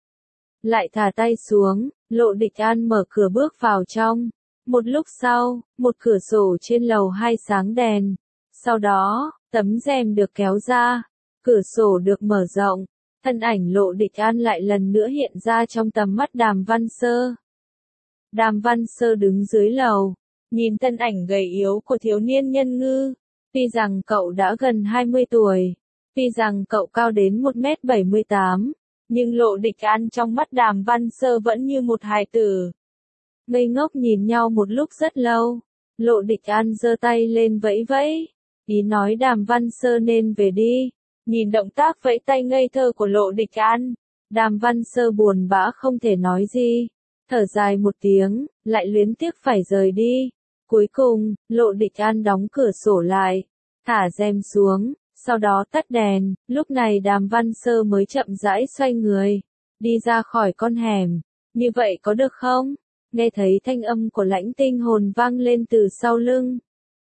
Lại thả tay xuống, Lộ Địch An mở cửa bước vào trong. Một lúc sau, một cửa sổ trên lầu 2 sáng đèn. Sau đó, tấm rèm được kéo ra, cửa sổ được mở rộng. Thân ảnh Lộ Địch An lại lần nữa hiện ra trong tầm mắt Đàm Văn Sơ. Đàm Văn Sơ đứng dưới lầu, nhìn thân ảnh gầy yếu của thiếu niên Nhân Ngư. Tuy rằng cậu đã gần 20 tuổi, tuy rằng cậu cao đến 1m78, nhưng Lộ Địch An trong mắt Đàm Văn Sơ vẫn như một hài tử. Ngây ngốc nhìn nhau một lúc rất lâu, Lộ Địch An giơ tay lên vẫy vẫy, ý nói Đàm Văn Sơ nên về đi. Nhìn động tác vẫy tay ngây thơ của Lộ Địch An, Đàm Văn Sơ buồn bã không thể nói gì, thở dài một tiếng, lại luyến tiếc phải rời đi. Cuối cùng, Lộ Địch An đóng cửa sổ lại, thả rèm xuống, sau đó tắt đèn. Lúc này Đàm Văn Sơ mới chậm rãi xoay người, đi ra khỏi con hẻm. Như vậy có được không? Nghe thấy thanh âm của Lãnh Tinh Hồn vang lên từ sau lưng.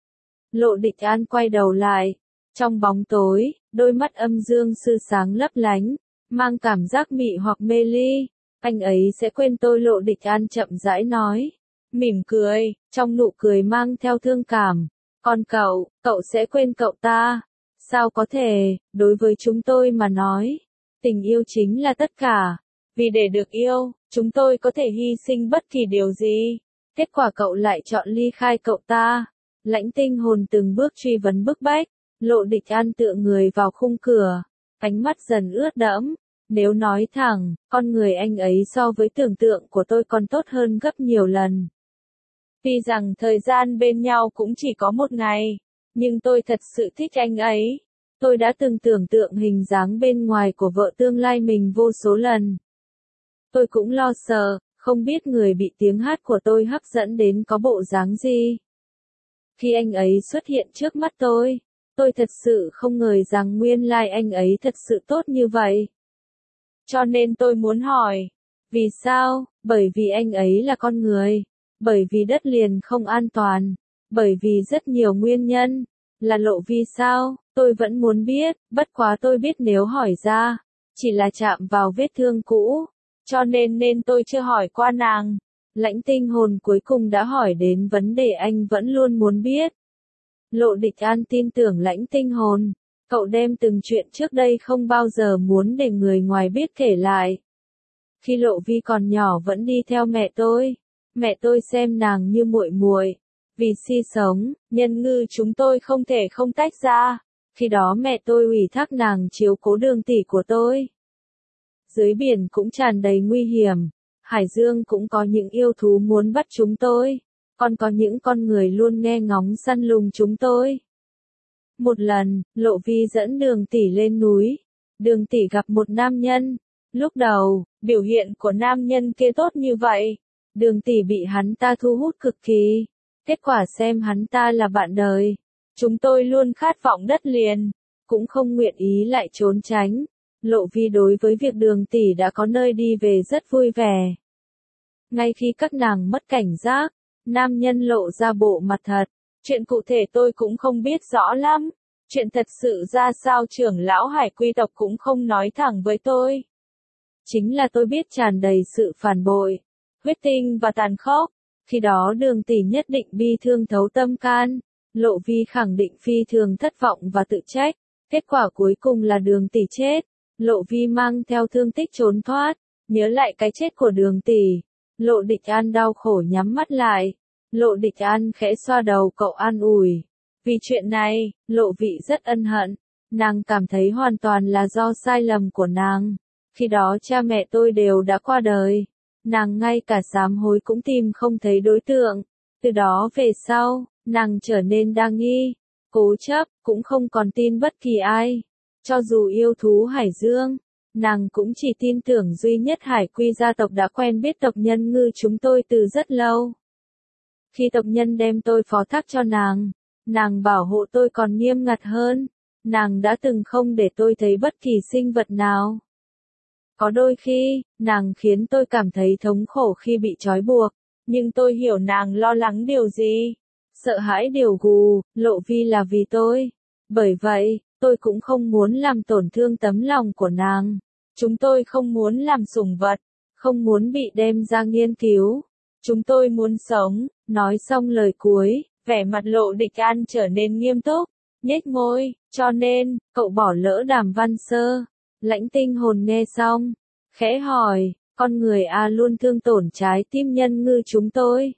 Lộ Địch An quay đầu lại. Trong bóng tối, đôi mắt âm dương sư sáng lấp lánh, mang cảm giác mị hoặc mê ly. Anh ấy sẽ quên tôi, Lộ Địch An chậm rãi nói. Mỉm cười, trong nụ cười mang theo thương cảm. Còn cậu sẽ quên cậu ta. Sao có thể, đối với chúng tôi mà nói, tình yêu chính là tất cả. Vì để được yêu, chúng tôi có thể hy sinh bất kỳ điều gì. Kết quả cậu lại chọn ly khai cậu ta. Lãnh Tinh Hồn từng bước truy vấn bức bách. Lộ Địch An tựa người vào khung cửa, ánh mắt dần ướt đẫm. Nếu nói thẳng, con người anh ấy so với tưởng tượng của tôi còn tốt hơn gấp nhiều lần. Tuy rằng thời gian bên nhau cũng chỉ có 1 ngày, nhưng tôi thật sự thích anh ấy. Tôi đã từng tưởng tượng hình dáng bên ngoài của vợ tương lai mình vô số lần. Tôi cũng lo sợ, không biết người bị tiếng hát của tôi hấp dẫn đến có bộ dáng gì. Khi anh ấy xuất hiện trước mắt tôi thật sự không ngờ rằng nguyên lai anh ấy thật sự tốt như vậy. Cho nên tôi muốn hỏi, vì sao? Bởi vì anh ấy là con người, bởi vì đất liền không an toàn, bởi vì rất nhiều nguyên nhân. Là Lộ vì sao? Tôi vẫn muốn biết, bất quá tôi biết nếu hỏi ra, chỉ là chạm vào vết thương cũ, cho nên tôi chưa hỏi qua nàng. Lãnh Tinh Hồn cuối cùng đã hỏi đến vấn đề anh vẫn luôn muốn biết. Lộ Địch An tin tưởng Lãnh Tinh Hồn, cậu đem từng chuyện trước đây không bao giờ muốn để người ngoài biết kể lại. Khi Lộ Vi còn nhỏ vẫn đi theo mẹ tôi xem nàng như muội muội. Vì si sống, Nhân Ngư chúng tôi không thể không tách ra. Khi đó mẹ tôi ủy thác nàng chiếu cố Đường tỷ của tôi. Dưới biển cũng tràn đầy nguy hiểm, hải dương cũng có những yêu thú muốn bắt chúng tôi, còn có những con người luôn nghe ngóng săn lùng chúng tôi. Một lần, Lộ Vi dẫn Đường tỷ lên núi. Đường tỷ gặp một nam nhân. Lúc đầu, biểu hiện của nam nhân kia tốt như vậy. Đường tỷ bị hắn ta thu hút cực kỳ. Kết quả xem hắn ta là bạn đời. Chúng tôi luôn khát vọng đất liền, cũng không nguyện ý lại trốn tránh. Lộ Vi đối với việc Đường tỷ đã có nơi đi về rất vui vẻ. Ngay khi các nàng mất cảnh giác, nam nhân lộ ra bộ mặt thật. Chuyện cụ thể tôi cũng không biết rõ lắm. Chuyện thật sự ra sao trưởng lão Hải Quy tộc cũng không nói thẳng với tôi. Chính là tôi biết tràn đầy sự phản bội, huyết tinh và tàn khốc. Khi đó Đường tỷ nhất định bi thương thấu tâm can. Lộ Vi khẳng định phi thường thất vọng và tự trách. Kết quả cuối cùng là Đường tỷ chết. Lộ Vi mang theo thương tích trốn thoát. Nhớ lại cái chết của Đường tỷ, Lộ Địch An đau khổ nhắm mắt lại. Lộ Địch An khẽ xoa đầu cậu an ủi. Vì chuyện này, Lộ Vị rất ân hận. Nàng cảm thấy hoàn toàn là do sai lầm của nàng. Khi đó cha mẹ tôi đều đã qua đời. Nàng ngay cả sám hối cũng tìm không thấy đối tượng. Từ đó về sau, nàng trở nên đa nghi, cố chấp, cũng không còn tin bất kỳ ai. Cho dù yêu thú Hải Dương, nàng cũng chỉ tin tưởng duy nhất Hải Quy gia tộc đã quen biết tộc nhân Ngư chúng tôi từ rất lâu. Khi tộc nhân đem tôi phó thác cho nàng bảo hộ tôi còn nghiêm ngặt hơn. Nàng đã từng không để tôi thấy bất kỳ sinh vật nào. Có đôi khi, nàng khiến tôi cảm thấy thống khổ khi bị trói buộc, nhưng tôi hiểu nàng lo lắng điều gì. Sợ hãi điều gù, Lộ Vi là vì tôi. Bởi vậy, tôi cũng không muốn làm tổn thương tấm lòng của nàng. Chúng tôi không muốn làm sủng vật, không muốn bị đem ra nghiên cứu. Chúng tôi muốn sống. Nói xong lời cuối, vẻ mặt Lộ Địch An trở nên nghiêm túc, nhếch môi, cho nên, cậu bỏ lỡ Đàm Văn Sơ. Lãnh Tinh Hồn nghe xong, khẽ hỏi, con người luôn thương tổn trái tim nhân Ngư chúng tôi.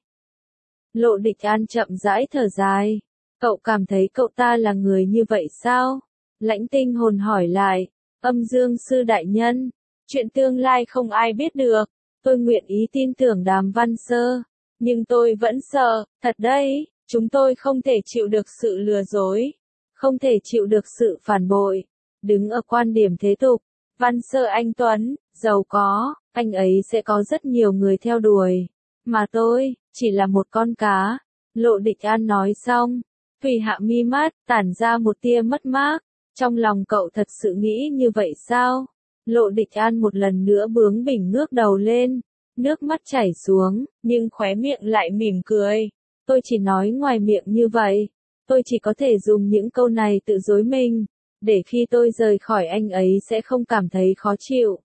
Lộ Địch An chậm rãi thở dài, cậu cảm thấy cậu ta là người như vậy sao? Lãnh Tinh Hồn hỏi lại, Âm Dương sư đại nhân, chuyện tương lai không ai biết được, tôi nguyện ý tin tưởng Đàm Văn Sơ, nhưng tôi vẫn sợ, thật đấy, chúng tôi không thể chịu được sự lừa dối, không thể chịu được sự phản bội. Đứng ở quan điểm thế tục, Văn Sơ anh tuấn, giàu có, anh ấy sẽ có rất nhiều người theo đuổi, mà tôi chỉ là một con cá. Lộ Địch An nói xong, Thủy hạ mi mắt, tản ra một tia mất mát. Trong lòng cậu thật sự nghĩ như vậy sao? Lộ Địch An một lần nữa bướng bỉnh ngước đầu lên, nước mắt chảy xuống, nhưng khóe miệng lại mỉm cười. Tôi chỉ nói ngoài miệng như vậy, tôi chỉ có thể dùng những câu này tự dối mình, để khi tôi rời khỏi anh ấy sẽ không cảm thấy khó chịu.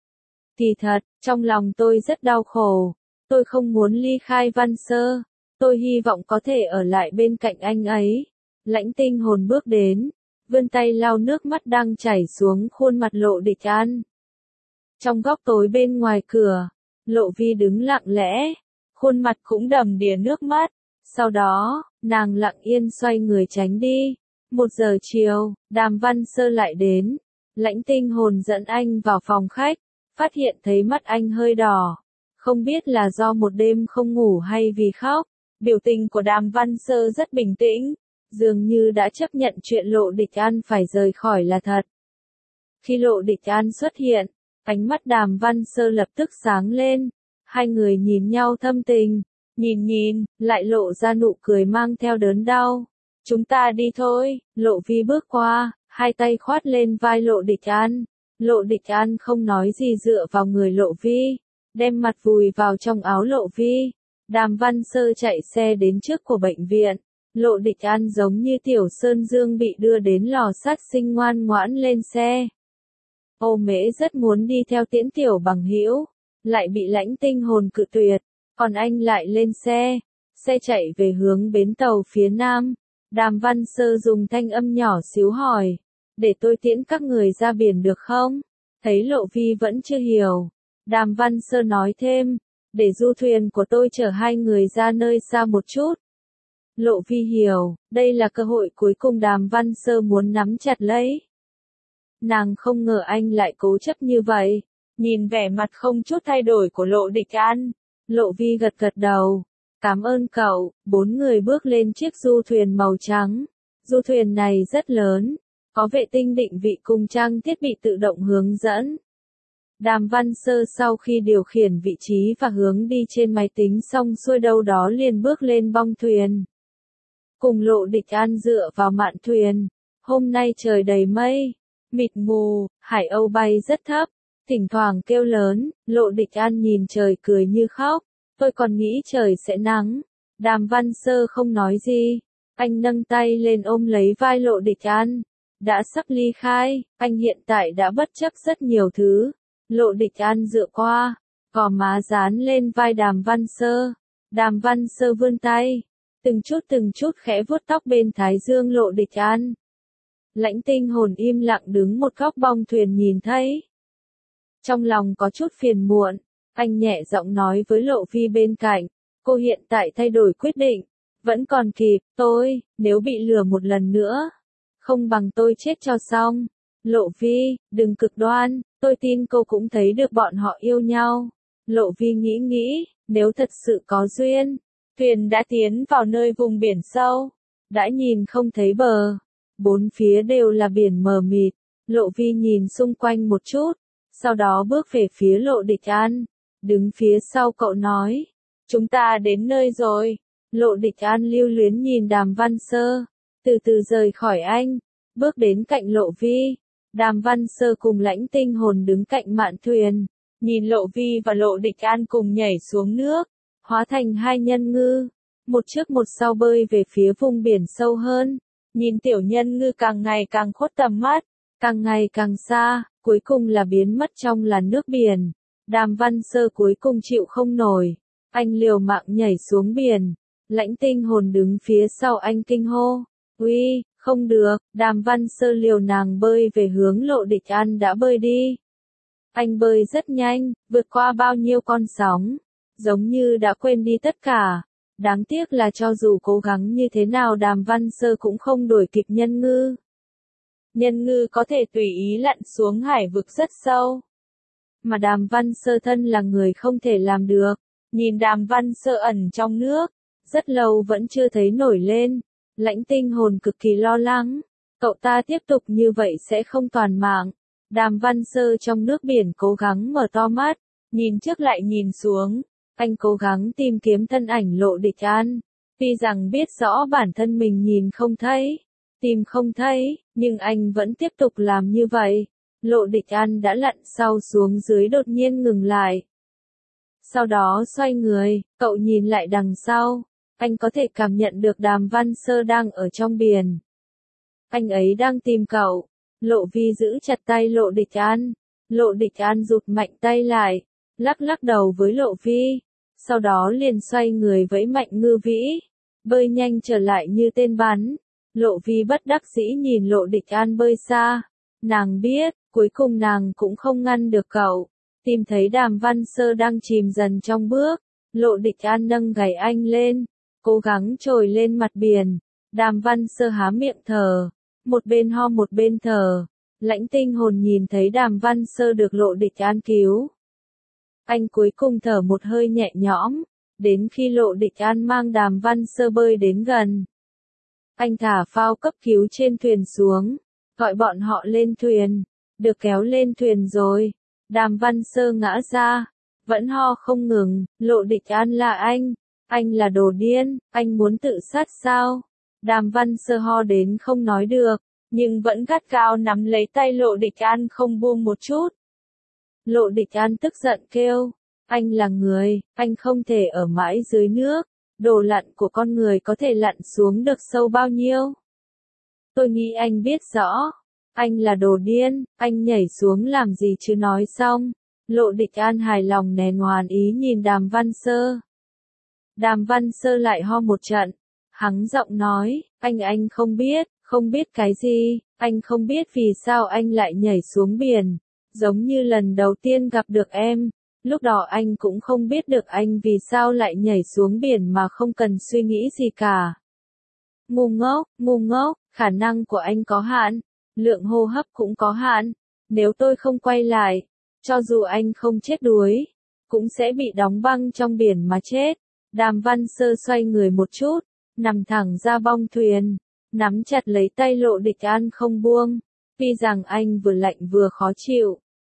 Kỳ thật, trong lòng tôi rất đau khổ, tôi không muốn ly khai Văn Sơ, tôi hy vọng có thể ở lại bên cạnh anh ấy. Lãnh Tinh Hồn bước đến, vươn tay lau nước mắt đang chảy xuống khuôn mặt Lộ Địch An. Trong góc tối bên ngoài cửa, Lộ Vi đứng lặng lẽ, khuôn mặt cũng đầm đìa nước mắt. Sau đó, nàng lặng yên xoay người tránh đi. 1 giờ chiều, Đàm Văn Sơ lại đến. Lãnh Tinh Hồn dẫn anh vào phòng khách, phát hiện thấy mắt anh hơi đỏ. Không biết là do một đêm không ngủ hay vì khóc. Biểu tình của Đàm Văn Sơ rất bình tĩnh, dường như đã chấp nhận chuyện Lộ Địch An phải rời khỏi là thật. Khi Lộ Địch An xuất hiện, ánh mắt Đàm Văn Sơ lập tức sáng lên. Hai người nhìn nhau thâm tình, nhìn, lại lộ ra nụ cười mang theo đớn đau. Chúng ta đi thôi. Lộ Vi bước qua, hai tay khoát lên vai Lộ Địch An. Lộ Địch An không nói gì dựa vào người Lộ Vi, đem mặt vùi vào trong áo Lộ Vi. Đàm Văn Sơ chạy xe đến trước của bệnh viện. Lộ Địch An giống như Tiểu Sơn Dương bị đưa đến lò sát sinh ngoan ngoãn lên xe. Ô Mễ rất muốn đi theo Tiễn Tiểu Bằng Hữu, lại bị Lãnh Tinh Hồn cự tuyệt, còn anh lại lên xe. Xe chạy về hướng bến tàu phía nam. Đàm Văn Sơ dùng thanh âm nhỏ xíu hỏi, để tôi tiễn các người ra biển được không? Thấy Lộ Vi vẫn chưa hiểu, Đàm Văn Sơ nói thêm, để du thuyền của tôi chở hai người ra nơi xa một chút. Lộ Vi hiểu, đây là cơ hội cuối cùng Đàm Văn Sơ muốn nắm chặt lấy. Nàng không ngờ anh lại cố chấp như vậy. Nhìn vẻ mặt không chút thay đổi của Lộ Địch An, Lộ Vi gật gật đầu. Cảm ơn cậu. 4 người bước lên chiếc du thuyền màu trắng. Du thuyền này rất lớn, có vệ tinh định vị cùng trang thiết bị tự động hướng dẫn. Đàm Văn Sơ sau khi điều khiển vị trí và hướng đi trên máy tính xong xuôi đâu đó liền bước lên bong thuyền. Cùng Lộ Địch An dựa vào mạn thuyền. Hôm nay trời đầy mây, mịt mù, hải âu bay rất thấp, thỉnh thoảng kêu lớn, Lộ Địch An nhìn trời cười như khóc. Tôi còn nghĩ trời sẽ nắng. Đàm Văn Sơ không nói gì. Anh nâng tay lên ôm lấy vai Lộ Địch An. Đã sắp ly khai, anh hiện tại đã bất chấp rất nhiều thứ. Lộ Địch An dựa qua, gò má dán lên vai Đàm Văn Sơ. Đàm Văn Sơ vươn tay, từng chút khẽ vuốt tóc bên thái dương Lộ Địch An. Lãnh Tinh Hồn im lặng đứng một góc bong thuyền nhìn thấy. Trong lòng có chút phiền muộn, anh nhẹ giọng nói với Lộ Vi bên cạnh, cô hiện tại thay đổi quyết định, vẫn còn kịp, nếu bị lừa một lần nữa, không bằng tôi chết cho xong. Lộ Vi, đừng cực đoan, tôi tin cô cũng thấy được bọn họ yêu nhau. Lộ Vi nghĩ, nếu thật sự có duyên, thuyền đã tiến vào nơi vùng biển sâu, đã nhìn không thấy bờ, bốn phía đều là biển mờ mịt. Lộ Vi nhìn xung quanh một chút, sau đó bước về phía Lộ Địch An, đứng phía sau cậu nói, chúng ta đến nơi rồi. Lộ Địch An lưu luyến nhìn Đàm Văn Sơ, từ từ rời khỏi anh, bước đến cạnh Lộ Vi. Đàm Văn Sơ cùng Lãnh Tinh Hồn đứng cạnh mạn thuyền, nhìn Lộ Vi và Lộ Địch An cùng nhảy xuống nước, hóa thành hai nhân ngư, một trước một sau bơi về phía vùng biển sâu hơn. Nhìn tiểu nhân ngư càng ngày càng khuất tầm mắt, càng ngày càng xa, cuối cùng là biến mất trong làn nước biển. Đàm Văn Sơ cuối cùng chịu không nổi, anh liều mạng nhảy xuống biển. Lãnh Tinh Hồn đứng phía sau anh kinh hô, uy, không được. Đàm Văn Sơ liều nàng bơi về hướng Lộ Địch An đã bơi đi. Anh bơi rất nhanh, vượt qua bao nhiêu con sóng, giống như đã quên đi tất cả. Đáng tiếc là cho dù cố gắng như thế nào Đàm Văn Sơ cũng không đuổi kịp nhân ngư. Nhân ngư có thể tùy ý lặn xuống hải vực rất sâu, mà Đàm Văn Sơ thân là người không thể làm được. Nhìn Đàm Văn Sơ ẩn trong nước, rất lâu vẫn chưa thấy nổi lên. Lãnh Tinh Hồn cực kỳ lo lắng, cậu ta tiếp tục như vậy sẽ không toàn mạng. Đàm Văn Sơ trong nước biển cố gắng mở to mắt, nhìn trước lại nhìn xuống, anh cố gắng tìm kiếm thân ảnh Lộ Địch An. Tuy rằng biết rõ bản thân mình nhìn không thấy, tìm không thấy, nhưng anh vẫn tiếp tục làm như vậy. Lộ Địch An đã lặn sâu xuống dưới đột nhiên ngừng lại. Sau đó xoay người, cậu nhìn lại đằng sau. Anh có thể cảm nhận được Đàm Văn Sơ đang ở trong biển. Anh ấy đang tìm cậu. Lộ Vi giữ chặt tay Lộ Địch An. Lộ Địch An rụt mạnh tay lại, lắc đầu với Lộ Vi. Sau đó liền xoay người vẫy mạnh ngư vĩ, bơi nhanh trở lại như tên bắn. Lộ Vi bất đắc dĩ nhìn Lộ Địch An bơi xa. Nàng biết, cuối cùng nàng cũng không ngăn được cậu. Tìm thấy Đàm Văn Sơ đang chìm dần trong bước. Lộ Địch An nâng gầy anh lên, cố gắng trồi lên mặt biển. Đàm Văn Sơ há miệng thở, một bên ho một bên thở. Lãnh Tinh Hồn nhìn thấy Đàm Văn Sơ được Lộ Địch An cứu, anh cuối cùng thở một hơi nhẹ nhõm. Đến khi Lộ Địch An mang Đàm Văn Sơ bơi đến gần, anh thả phao cấp cứu trên thuyền xuống, gọi bọn họ lên thuyền. Được kéo lên thuyền rồi. Đàm Văn Sơ ngã ra, vẫn ho không ngừng. Lộ Địch An là anh là đồ điên, anh muốn tự sát sao? Đàm Văn Sơ ho đến không nói được, nhưng vẫn gắt gao nắm lấy tay Lộ Địch An không buông một chút. Lộ Địch An tức giận kêu, anh là người, anh không thể ở mãi dưới nước, đồ lặn của con người có thể lặn xuống được sâu bao nhiêu? Tôi nghĩ anh biết rõ, anh là đồ điên, anh nhảy xuống làm gì chứ. Nói xong, Lộ Địch An hài lòng nén hoàn ý nhìn Đàm Văn Sơ. Đàm Văn Sơ lại ho một trận, hắng giọng nói, anh không biết cái gì, anh không biết vì sao anh lại nhảy xuống biển, giống như lần đầu tiên gặp được em, lúc đó anh cũng không biết được anh vì sao lại nhảy xuống biển mà không cần suy nghĩ gì cả. Ngu ngốc, khả năng của anh có hạn, lượng hô hấp cũng có hạn, nếu tôi không quay lại, cho dù anh không chết đuối, cũng sẽ bị đóng băng trong biển mà chết. Đàm Văn Sơ xoay người một chút, nằm thẳng ra bong thuyền, nắm chặt lấy tay Lộ Địch An không buông. Tuy rằng anh vừa lạnh vừa khó chịu,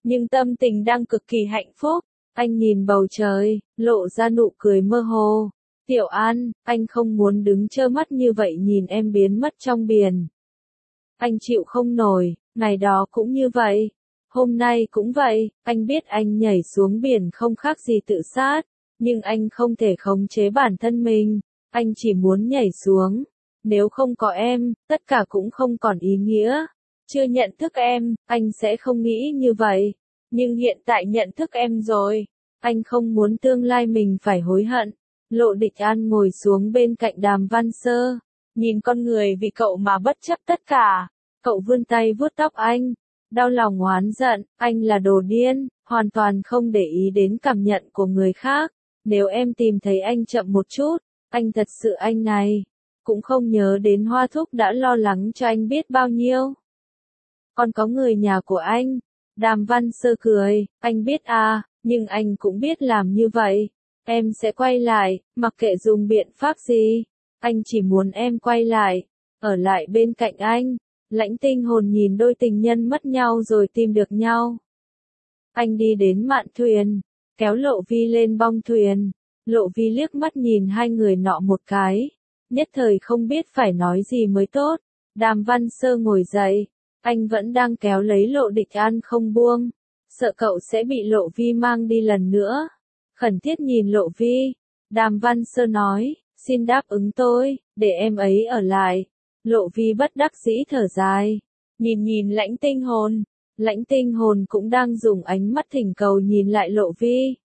nhưng tâm tình đang cực kỳ hạnh phúc. Anh nhìn bầu trời, lộ ra nụ cười mơ hồ. Tiểu An, anh không muốn đứng trơ mắt như vậy nhìn em biến mất trong biển. Anh chịu không nổi, ngày đó cũng như vậy. Hôm nay cũng vậy, anh biết anh nhảy xuống biển không khác gì tự sát, nhưng anh không thể khống chế bản thân mình, anh chỉ muốn nhảy xuống. Nếu không có em, tất cả cũng không còn ý nghĩa. Chưa nhận thức em, anh sẽ không nghĩ như vậy. Nhưng hiện tại nhận thức em rồi, anh không muốn tương lai mình phải hối hận. Lộ Địch An ngồi xuống bên cạnh Đàm Văn Sơ, nhìn con người vì cậu mà bất chấp tất cả. Cậu vươn tay vuốt tóc anh, đau lòng oán giận, anh là đồ điên, hoàn toàn không để ý đến cảm nhận của người khác. Nếu em tìm thấy anh chậm một chút, anh thật sự anh này, cũng không nhớ đến Hoa Thúc đã lo lắng cho anh biết bao nhiêu. Còn có người nhà của anh. Đàm Văn Sơ cười, anh biết à, nhưng anh cũng biết làm như vậy. Em sẽ quay lại, mặc kệ dùng biện pháp gì. Anh chỉ muốn em quay lại, ở lại bên cạnh anh. Lãnh Tinh Hồn nhìn đôi tình nhân mất nhau rồi tìm được nhau. Anh đi đến mạn thuyền, kéo Lộ Vi lên bong thuyền. Lộ Vi liếc mắt nhìn hai người nọ một cái, nhất thời không biết phải nói gì mới tốt. Đàm Văn Sơ ngồi dậy, anh vẫn đang kéo lấy Lộ Địch An không buông, sợ cậu sẽ bị Lộ Vi mang đi lần nữa. Khẩn thiết nhìn Lộ Vi, Đàm Văn Sơ nói, xin đáp ứng tôi, để em ấy ở lại. Lộ Vi bất đắc dĩ thở dài, nhìn Lãnh Tinh Hồn. Lãnh Tinh Hồn cũng đang dùng ánh mắt thỉnh cầu nhìn lại Lộ Vi.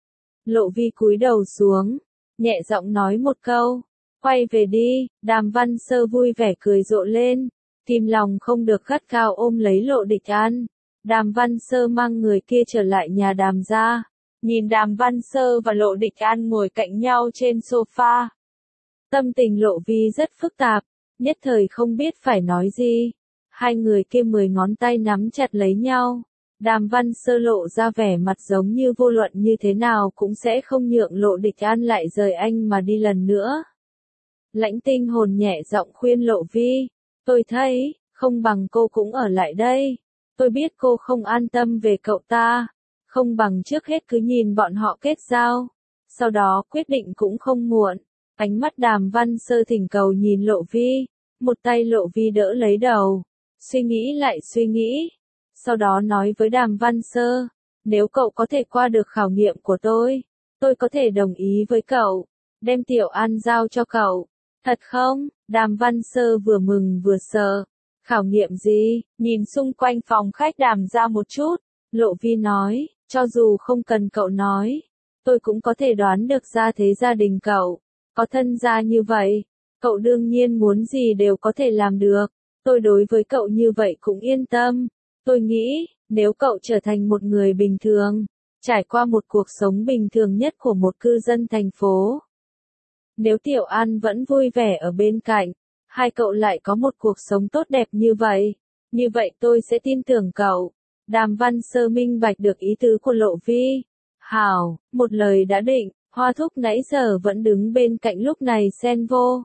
Lộ Vi cúi đầu xuống, nhẹ giọng nói một câu, quay về đi. Đàm Văn Sơ vui vẻ cười rộ lên, kìm lòng không được gắt cao ôm lấy Lộ Địch An. Đàm Văn Sơ mang người kia trở lại nhà Đàm gia, nhìn Đàm Văn Sơ và Lộ Địch An ngồi cạnh nhau trên sofa. Tâm tình Lộ Vi rất phức tạp, nhất thời không biết phải nói gì. Hai người kia 10 ngón tay nắm chặt lấy nhau. Đàm Văn Sơ lộ ra vẻ mặt giống như vô luận như thế nào cũng sẽ không nhượng Lộ Địch An lại rời anh mà đi lần nữa. Lãnh Tinh Hồn nhẹ giọng khuyên Lộ Vi, tôi thấy, không bằng cô cũng ở lại đây. Tôi biết cô không an tâm về cậu ta, không bằng trước hết cứ nhìn bọn họ kết giao, sau đó quyết định cũng không muộn. Ánh mắt Đàm Văn Sơ thỉnh cầu nhìn Lộ Vi, một tay Lộ Vi đỡ lấy đầu, suy nghĩ lại suy nghĩ, sau đó nói với Đàm Văn Sơ, nếu cậu có thể qua được khảo nghiệm của tôi có thể đồng ý với cậu, đem Tiểu An giao cho cậu. Thật không? Đàm Văn Sơ vừa mừng vừa sợ. Khảo nghiệm gì? Nhìn xung quanh phòng khách Đàm ra một chút, Lộ Vi nói, cho dù không cần cậu nói, tôi cũng có thể đoán được ra thế gia đình cậu, có thân gia như vậy, cậu đương nhiên muốn gì đều có thể làm được, tôi đối với cậu như vậy cũng yên tâm. Tôi nghĩ, nếu cậu trở thành một người bình thường, trải qua một cuộc sống bình thường nhất của một cư dân thành phố. Nếu Tiểu An vẫn vui vẻ ở bên cạnh, hai cậu lại có một cuộc sống tốt đẹp như vậy tôi sẽ tin tưởng cậu. Đàm Văn Sơ minh bạch được ý tứ của Lộ Vi. Hảo, một lời đã định, Hoa Thúc nãy giờ vẫn đứng bên cạnh lúc này xen vô.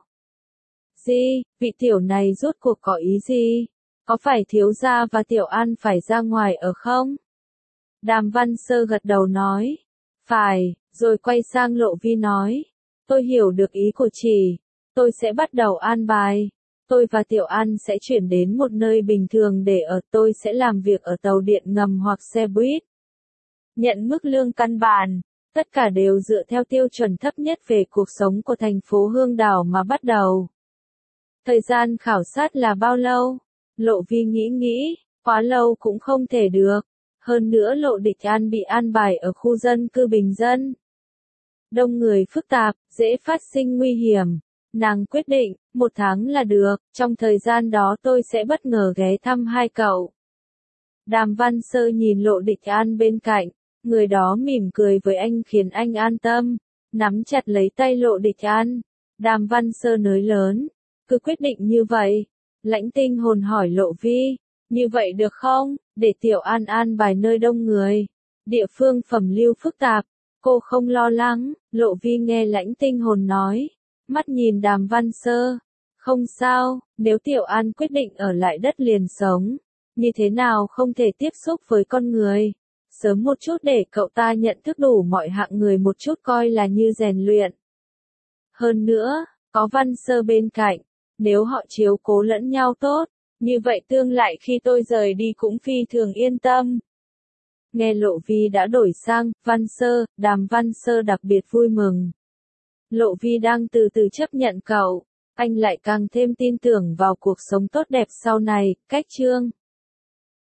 Gì, vị tiểu này rốt cuộc có ý gì? Có phải thiếu gia và Tiểu An phải ra ngoài ở không? Đàm Văn Sơ gật đầu nói. Phải, rồi quay sang Lộ Vi nói. Tôi hiểu được ý của chị. Tôi sẽ bắt đầu an bài. Tôi và Tiểu An sẽ chuyển đến một nơi bình thường để ở. Tôi sẽ làm việc ở tàu điện ngầm hoặc xe buýt. Nhận mức lương căn bản. Tất cả đều dựa theo tiêu chuẩn thấp nhất về cuộc sống của thành phố Hương Đảo mà bắt đầu. Thời gian khảo sát là bao lâu? Lộ Vi nghĩ, quá lâu cũng không thể được. Hơn nữa Lộ Địch An bị an bài ở khu dân cư bình dân. Đông người phức tạp, dễ phát sinh nguy hiểm. Nàng quyết định, 1 tháng là được, trong thời gian đó tôi sẽ bất ngờ ghé thăm hai cậu. Đàm Văn Sơ nhìn Lộ Địch An bên cạnh, người đó mỉm cười với anh khiến anh an tâm, nắm chặt lấy tay Lộ Địch An. Đàm Văn Sơ nói lớn, cứ quyết định như vậy. Lãnh Tinh Hồn hỏi Lộ Vi, như vậy được không, để Tiểu An an bài nơi đông người, địa phương phẩm lưu phức tạp, cô không lo lắng. Lộ Vi nghe Lãnh Tinh Hồn nói, mắt nhìn Đàm Văn Sơ, không sao, nếu Tiểu An quyết định ở lại đất liền sống, như thế nào không thể tiếp xúc với con người, sớm một chút để cậu ta nhận thức đủ mọi hạng người một chút coi là như rèn luyện. Hơn nữa, có Văn Sơ bên cạnh, nếu họ chiếu cố lẫn nhau tốt, như vậy tương lại khi tôi rời đi cũng phi thường yên tâm. Nghe Lộ Vi đã đổi sang Văn Sơ, Đàm Văn Sơ đặc biệt vui mừng. Lộ Vi đang từ từ chấp nhận cậu, anh lại càng thêm tin tưởng vào cuộc sống tốt đẹp sau này. Cách chương